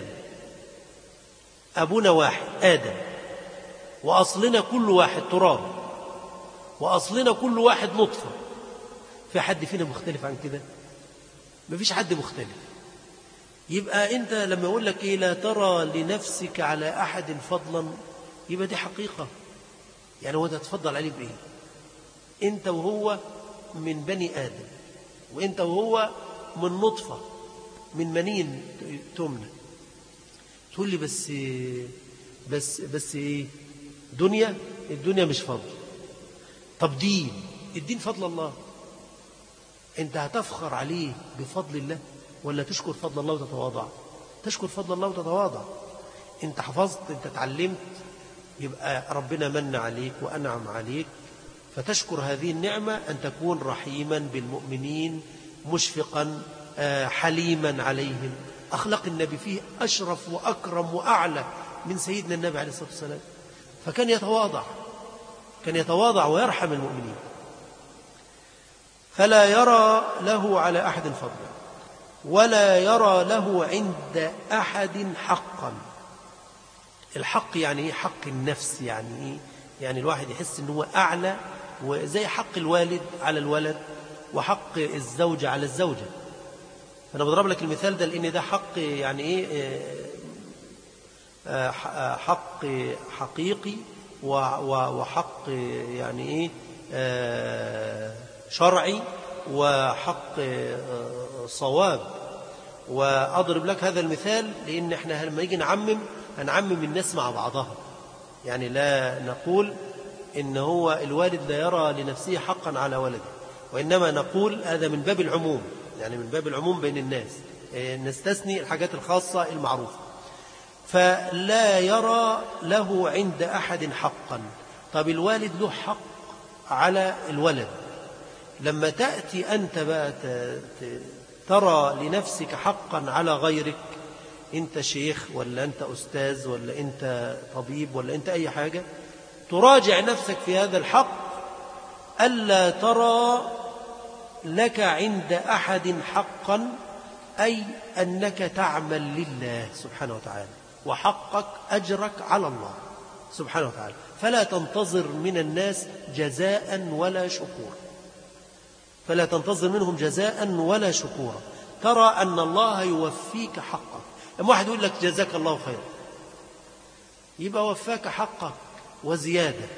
Speaker 1: أبونا واحد آدم، وأصلنا كل واحد تراب، وأصلنا كل واحد نطفة. في حد فينا مختلف عن كده؟ مفيش حد مختلف. يبقى أنت لما يقول لك لا ترى لنفسك على أحد فضلا، يبقى دي حقيقة. يعني هو تتفضل عليه بإيه؟ أنت وهو من بني آدم، وأنت وهو من نطفة من منين تمنى. تقول لي بس الدنيا مش فضل. طب الدين فضل الله، أنت هتفخر عليه بفضل الله ولا تشكر فضل الله وتتواضع؟ تشكر فضل الله وتتواضع. أنت حفظت، أنت اتعلمت، يبقى ربنا من عليك وأنعم عليك، فتشكر هذه النعمة أن تكون رحيما بالمؤمنين، مشفقا، حليما عليهم. أخلاق النبي فيه أشرف وأكرم وأعلى من سيدنا النبي عليه الصلاة والسلام، فكان يتواضع ويرحم المؤمنين. فلا يرى له على أحد فضلا ولا يرى له عند أحد حقا. الحق يعني إيه؟ حق النفس. يعني إيه؟ يعني الواحد يحس أنه أعلى، وزي حق الوالد على الولد وحق الزوجة على الزوجة. فأنا بضرب لك المثال ده لأن ده حق يعني إيه، حق حقيقي وحق يعني إيه شرعي وحق صواب. وأضرب لك هذا المثال لأن احنا لما يجي هنعمم الناس مع بعضها. يعني لا نقول إن هو الوالد لا يرى لنفسه حقا على ولده، وإنما نقول هذا من باب العموم، يعني من باب العموم بين الناس، نستثني الحاجات الخاصة المعروفة. فلا يرى له عند أحد حقا. طب الوالد له حق على الولد، لما تأتي أنت بقى ترى لنفسك حقا على غيرك، أنت شيخ ولا أنت أستاذ ولا أنت طبيب ولا أنت أي حاجة، تراجع نفسك في هذا الحق ألا ترى لك عند أحد حقا، أي أنك تعمل لله سبحانه وتعالى، وحقك أجرك على الله سبحانه وتعالى، فلا تنتظر من الناس جزاء ولا شكورا، فلا تنتظر منهم جزاء ولا شكورا، ترى أن الله يوفيك حقك. لما واحد يقول لك جزاك الله خيرا، يبقى وفاك حقك وزيادة.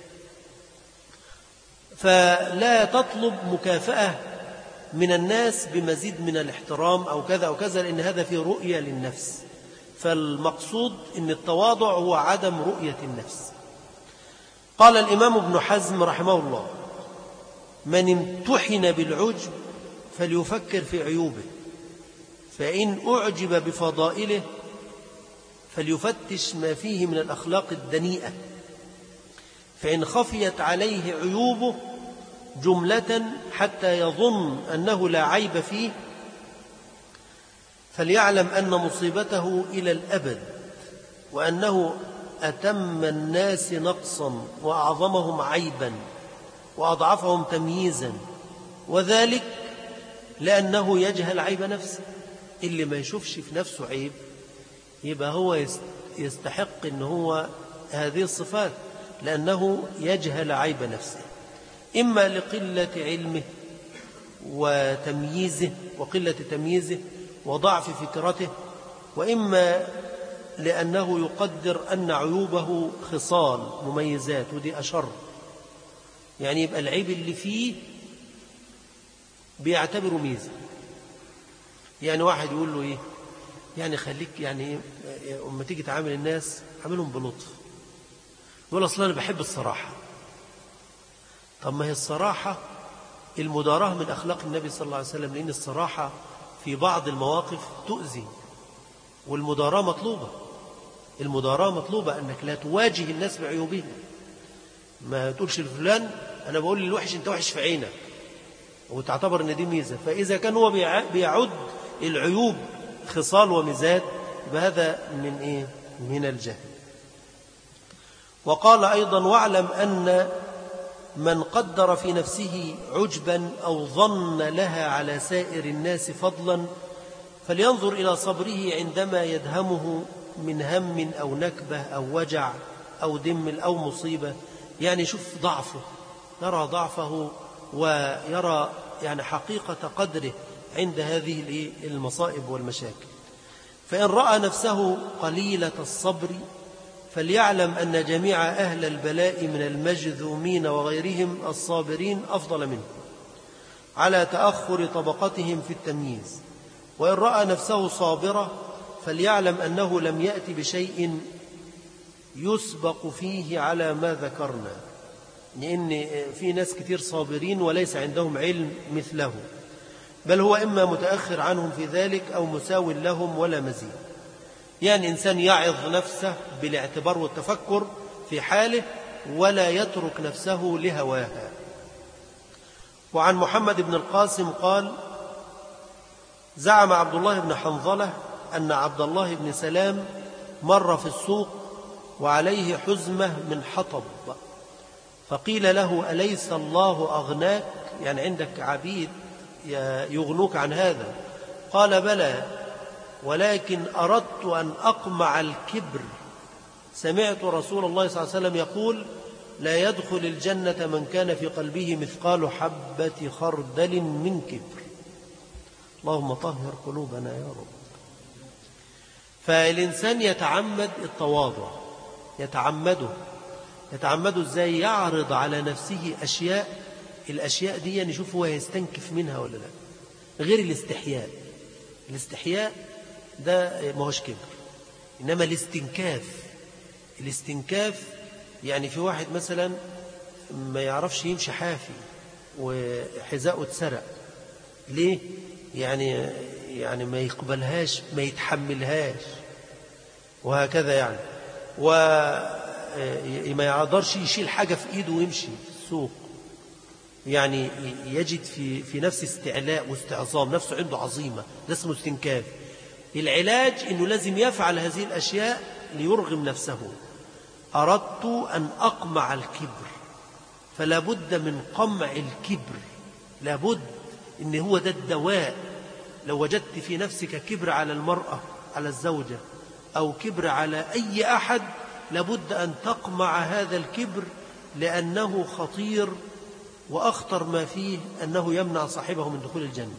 Speaker 1: فلا تطلب مكافأة من الناس بمزيد من الاحترام أو كذا أو كذا، لأن هذا فيه رؤية للنفس. فالمقصود أن التواضع هو عدم رؤية النفس. قال الإمام ابن حزم رحمه الله: من امتحن بالعجب فليفكر في عيوبه، فإن أعجب بفضائله فليفتش ما فيه من الأخلاق الدنيئة، فإن خفيت عليه عيوبه جملة حتى يظن أنه لا عيب فيه فليعلم أن مصيبته إلى الأبد، وأنه أتم الناس نقصا وأعظمهم عيبا وأضعفهم تمييزا، وذلك لأنه يجهل عيب نفسه. اللي ما يشوفش في نفسه عيب يبقى هو يستحق أنه هو هذه الصفات، لأنه يجهل عيب نفسه، إما لقلة علمه وتمييزه وقلة تمييزه وضعف فكرته، وإما لأنه يقدر أن عيوبه خصال مميزات ودي أشر. يعني يبقى العيب اللي فيه بيعتبره ميزة. يعني واحد يقول له إيه؟ يعني خليك يعني أما تيجي تعامل الناس عاملهم بلطف. يقول أصلا أنا بحب الصراحة. طب ما هي الصراحة المداراة من أخلاق النبي صلى الله عليه وسلم، لأن الصراحة في بعض المواقف تؤذي، والمداراة مطلوبة. المداراة مطلوبة، أنك لا تواجه الناس بعيوبهم. ما تقولش لفلان أنا بقول للوحش أنت وحش في عينك، وتعتبر أن دي ميزة. فإذا كان هو بيعد العيوب خصال وميزات يبقى هذا من إيه؟ من الجهل. وقال أيضا: واعلم أن من قدر في نفسه عجبا أو ظن لها على سائر الناس فضلا فلينظر إلى صبره عندما يدهمه من هم أو نكبة أو وجع أو دم أو مصيبة. يعني شوف ضعفه، يرى ضعفه ويرى يعني حقيقة قدره عند هذه المصائب والمشاكل. فإن رأى نفسه قليلة الصبر فليعلم أن جميع أهل البلاء من المجذومين وغيرهم الصابرين أفضل منه على تأخر طبقتهم في التمييز. وإن رأى نفسه صابرة فليعلم أنه لم يأتي بشيء يسبق فيه على ما ذكرنا، لأن في ناس كتير صابرين وليس عندهم علم مثله، بل هو إما متأخر عنهم في ذلك أو مساو لهم ولا مزيد. يعني إنسان يعظ نفسه بالاعتبار والتفكر في حاله ولا يترك نفسه لهواها. وعن محمد بن القاسم قال: زعم عبد الله بن حنظلة أن عبد الله بن سلام مر في السوق وعليه حزمة من حطب، فقيل له: أليس الله أغناك؟ يعني عندك عبيد يغنوك عن هذا؟ قال بلى، ولكن أردت أن أقمع الكبر. سمعت رسول الله صلى الله عليه وسلم يقول: لا يدخل الجنة من كان في قلبه مثقال حبة خردل من كبر. اللهم طهر قلوبنا يا رب. فالإنسان يتعمد التواضع، يتعمده إزاي؟ يعرض على نفسه أشياء، الأشياء دي نشوف هو يستنكف منها ولا لا، غير الاستحياء ده ما هوش كبر، إنما الاستنكاف يعني في واحد مثلا ما يعرفش يمشي حافي وحذاءه اتسرق، ليه؟ يعني ما يقبلهاش، ما يتحملهاش، وهكذا يعني. وما يقدرش يشيل حاجة في إيده ويمشي في السوق، يعني يجد في نفس استعلاء واستعظام، نفسه عنده عظيمة، ده اسمه استنكاف. العلاج إنه لازم يفعل هذه الأشياء ليرغم نفسه. أردت أن أقمع الكبر، فلا بد من قمع الكبر، لابد إن هو ده الدواء. لو وجدت في نفسك كبر على المرأة، على الزوجة، أو كبر على أي أحد، لابد أن تقمع هذا الكبر، لأنه خطير، وأخطر ما فيه أنه يمنع صاحبه من دخول الجنة.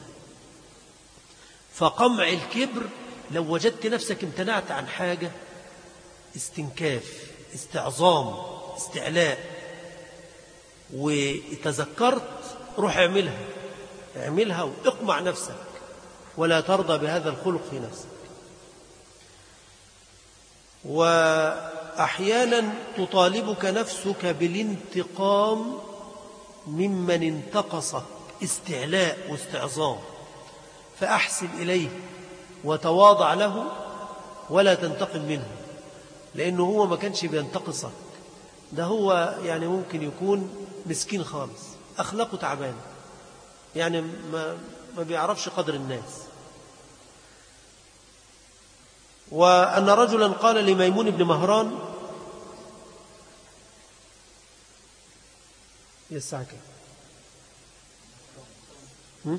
Speaker 1: فقمع الكبر، لو وجدت نفسك امتنعت عن حاجة، استنكاف، استعظام، استعلاء، وتذكرت، روح اعملها واقمع نفسك، ولا ترضى بهذا الخلق في نفسك. وأحيانا تطالبك نفسك بالانتقام ممن انتقصك، استعلاء واستعظام، فأحسن إليه وتواضع له ولا تنتقم منه، لأنه هو ما كانش بينتقصك، ده هو يعني ممكن يكون مسكين خالص، أخلاقه تعبان، يعني ما بيعرفش قدر الناس. وأن رجلا قال لميمون بن مهران: الساعة كام؟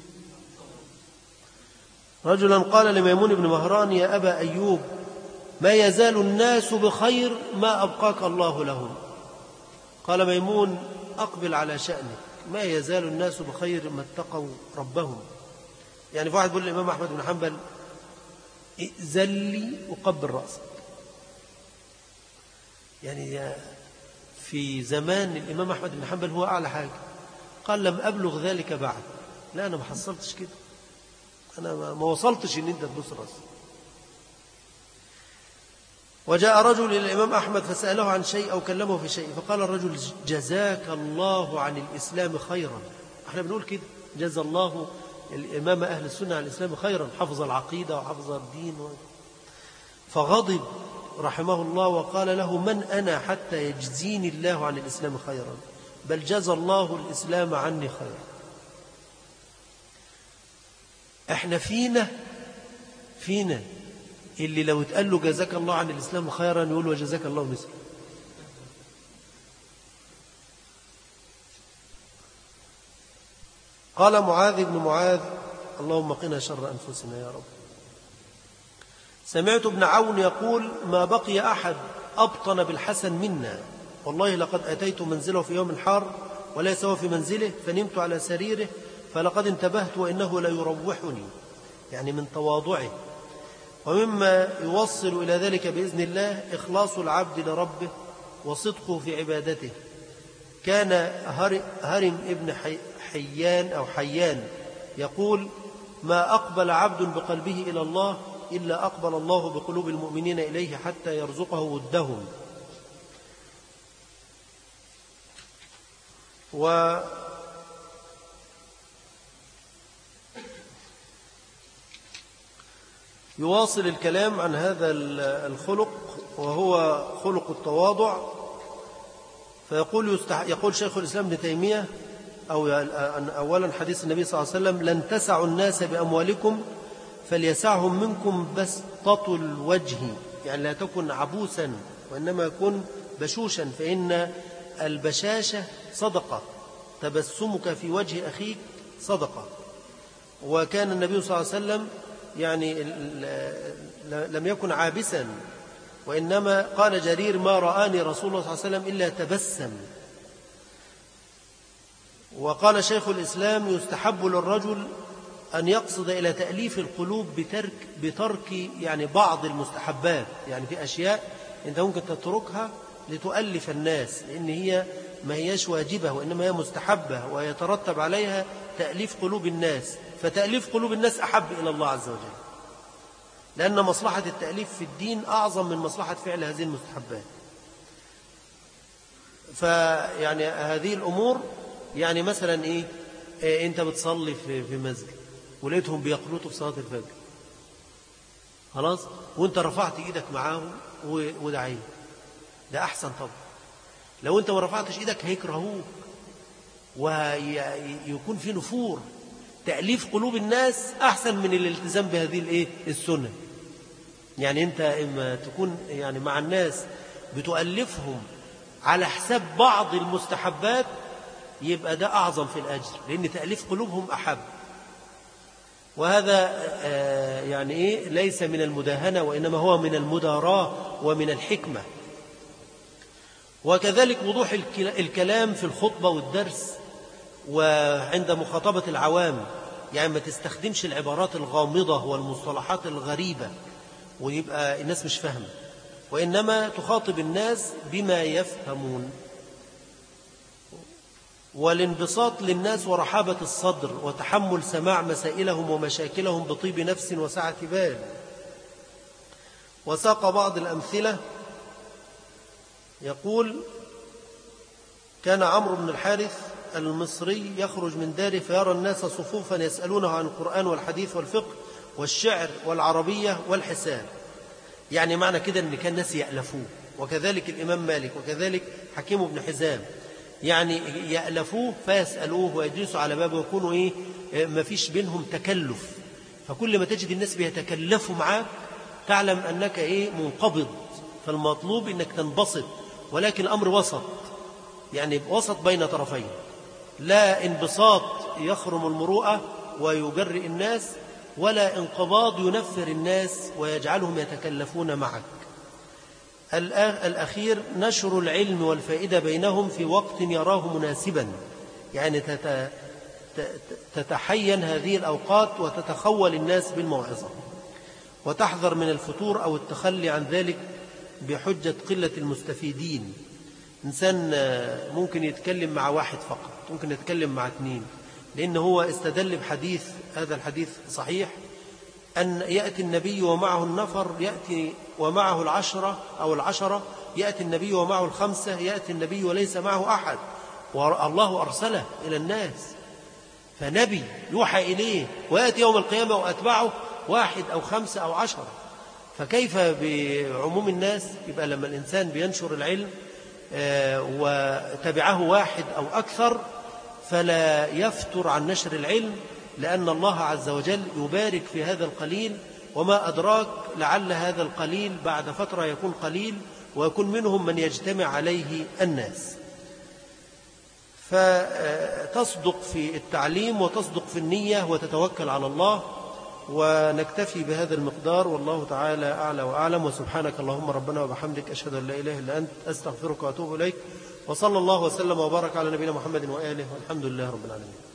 Speaker 1: رجلا قال لميمون بن مهران: يا أبا أيوب، ما يزال الناس بخير ما أبقاك الله لهم. قال ميمون: أقبل على شأنك، ما يزال الناس بخير ما اتقوا ربهم. يعني في واحد يقول للإمام أحمد بن حنبل: ائذن لي أقبل رأسك. يعني في زمان الإمام أحمد بن حنبل هو أعلى حاجة، قال: لم أبلغ ذلك بعد. لا، أنا ما حصلتش كده، أنا ما وصلتش إن أنت تبوس رأسك. وجاء رجل إلى الإمام أحمد فسأله عن شيء أو كلمه في شيء، فقال الرجل: جزاك الله عن الإسلام خيرا. احنا بنقول كده: جزا الله الإمام أهل السنة عن الإسلام خيرا، حفظ العقيدة وحفظ الدين فغضب رحمه الله وقال له: من أنا حتى يجزيني الله عن الإسلام خيرا؟ بل جزى الله الإسلام عني خيرا. احنا فينا اللي لو اتقال له جزاك الله عن الإسلام خيرا يقول له جزاك الله مثله. قال معاذ بن معاذ: اللهم قنا شر أنفسنا يا رب. سمعت ابن عون يقول: ما بقي أحد أبطن بالحسن منا، والله لقد أتيت منزله في يوم حار وليس هو في منزله، فنمت على سريره فلقد انتبهت وإنه لا يروحني، يعني من تواضعه. ومما يوصل إلى ذلك بإذن الله إخلاص العبد لربه وصدقه في عبادته. كان هرم ابن حيان يقول: ما أقبل عبد بقلبه إلى الله إلا أقبل الله بقلوب المؤمنين إليه حتى يرزقه ودهم. يواصل الكلام عن هذا الخلق وهو خلق التواضع، فيقول يقول شيخ الإسلام ابن تيمية: أولا حديث النبي صلى الله عليه وسلم: لن تسعوا الناس بأموالكم فليسعهم منكم بسطة الوجه، يعني لا تكن عبوسا وإنما يكن بشوشا، فإن البشاشة صدقة تبسمك في وجه أخيك صدقة. وكان النبي صلى الله عليه وسلم يعني لم يكن عابسا، وإنما قال جرير: ما رآني رسول الله صلى الله عليه وسلم إلا تبسم. وقال شيخ الإسلام: يستحب للرجل أن يقصد إلى تأليف القلوب بترك يعني بعض المستحبات. يعني في أشياء أنت ممكن تتركها لتؤلف الناس، لأن هي ما هيش واجبة وإنما هي مستحبة، ويترتب عليها تأليف قلوب الناس. فتأليف قلوب الناس أحب إلى الله عز وجل، لأن مصلحة التأليف في الدين أعظم من مصلحة فعل هذه المستحبات. فيعني هذه الأمور، يعني مثلا إيه أنت بتصلي في مسجد ولقيتهم بيقنطوا في صلاة الفجر، خلاص، وأنت رفعت إيدك معاهم ودعيت، ده أحسن طبعا. لو أنت ما رفعتش إيدك هيكرهوك ويكون في نفور. تأليف قلوب الناس أحسن من الالتزام بهذه السنة. يعني أنت إما تكون يعني مع الناس بتؤلفهم على حساب بعض المستحبات، يبقى ده أعظم في الأجر، لأن تأليف قلوبهم أحب. وهذا يعني ليس من المداهنة، وإنما هو من المداراة ومن الحكمة. وكذلك وضوح الكلام في الخطبة والدرس وعند مخاطبة العوام، يعني ما تستخدمش العبارات الغامضة والمصطلحات الغريبة ويبقى الناس مش فاهمة، وإنما تخاطب الناس بما يفهمون. والانبساط للناس ورحابة الصدر وتحمل سماع مسائلهم ومشاكلهم بطيب نفس وسعة بال. وساق بعض الأمثلة، يقول: كان عمرو بن الحارث المصري يخرج من داره فيرى الناس صفوفا يسألونه عن القرآن والحديث والفقه والشعر والعربية والحساب. يعني معنى كده أن كان الناس يألفوه، وكذلك الإمام مالك، وكذلك حكيم بن حزام، يعني يألفوه فيسألوه ويجلسوا على بابه ويكونوا ما فيش بينهم تكلف. فكل ما تجد الناس بيتكلفوا معاك تعلم أنك منقبض. فالمطلوب أنك تنبسط، ولكن الأمر وسط، يعني وسط بين طرفين، لا انبساط يخرم المروءة ويجرئ الناس، ولا انقباض ينفر الناس ويجعلهم يتكلفون معك. الأخير نشر العلم والفائدة بينهم في وقت يراه مناسبا، يعني تتحين هذه الأوقات وتتخول الناس بالموعظة، وتحذر من الفتور أو التخلي عن ذلك بحجة قلة المستفيدين. إنسان ممكن يتكلم مع واحد فقط، ممكن يتكلم مع اثنين، لأنه هو استدل بحديث، هذا الحديث صحيح، أن يأتي النبي ومعه النفر، يأتي ومعه العشرة، يأتي النبي ومعه الخمسة، يأتي النبي وليس معه أحد، والله أرسله إلى الناس، فنبي يوحى إليه، ويأتي يوم القيامة وأتبعه 1 أو 5 أو 10. فكيف بعموم الناس؟ يبقى لما الإنسان بينشر العلم وتبعه 1 أو أكثر فلا يفتر عن نشر العلم، لأن الله عز وجل يبارك في هذا القليل، وما أدراك لعل هذا القليل بعد فترة يكون قليل ويكون منهم من يجتمع عليه الناس. فتصدق في التعليم وتصدق في النية وتتوكل على الله. ونكتفي بهذا المقدار، والله تعالى أعلى وأعلم. وسبحانك اللهم ربنا وبحمدك، أشهد أن لا إله إلا أنت، أستغفرك وأتوب إليك. وصلى الله وسلم وبارك على نبينا محمد وآله، والحمد لله رب العالمين.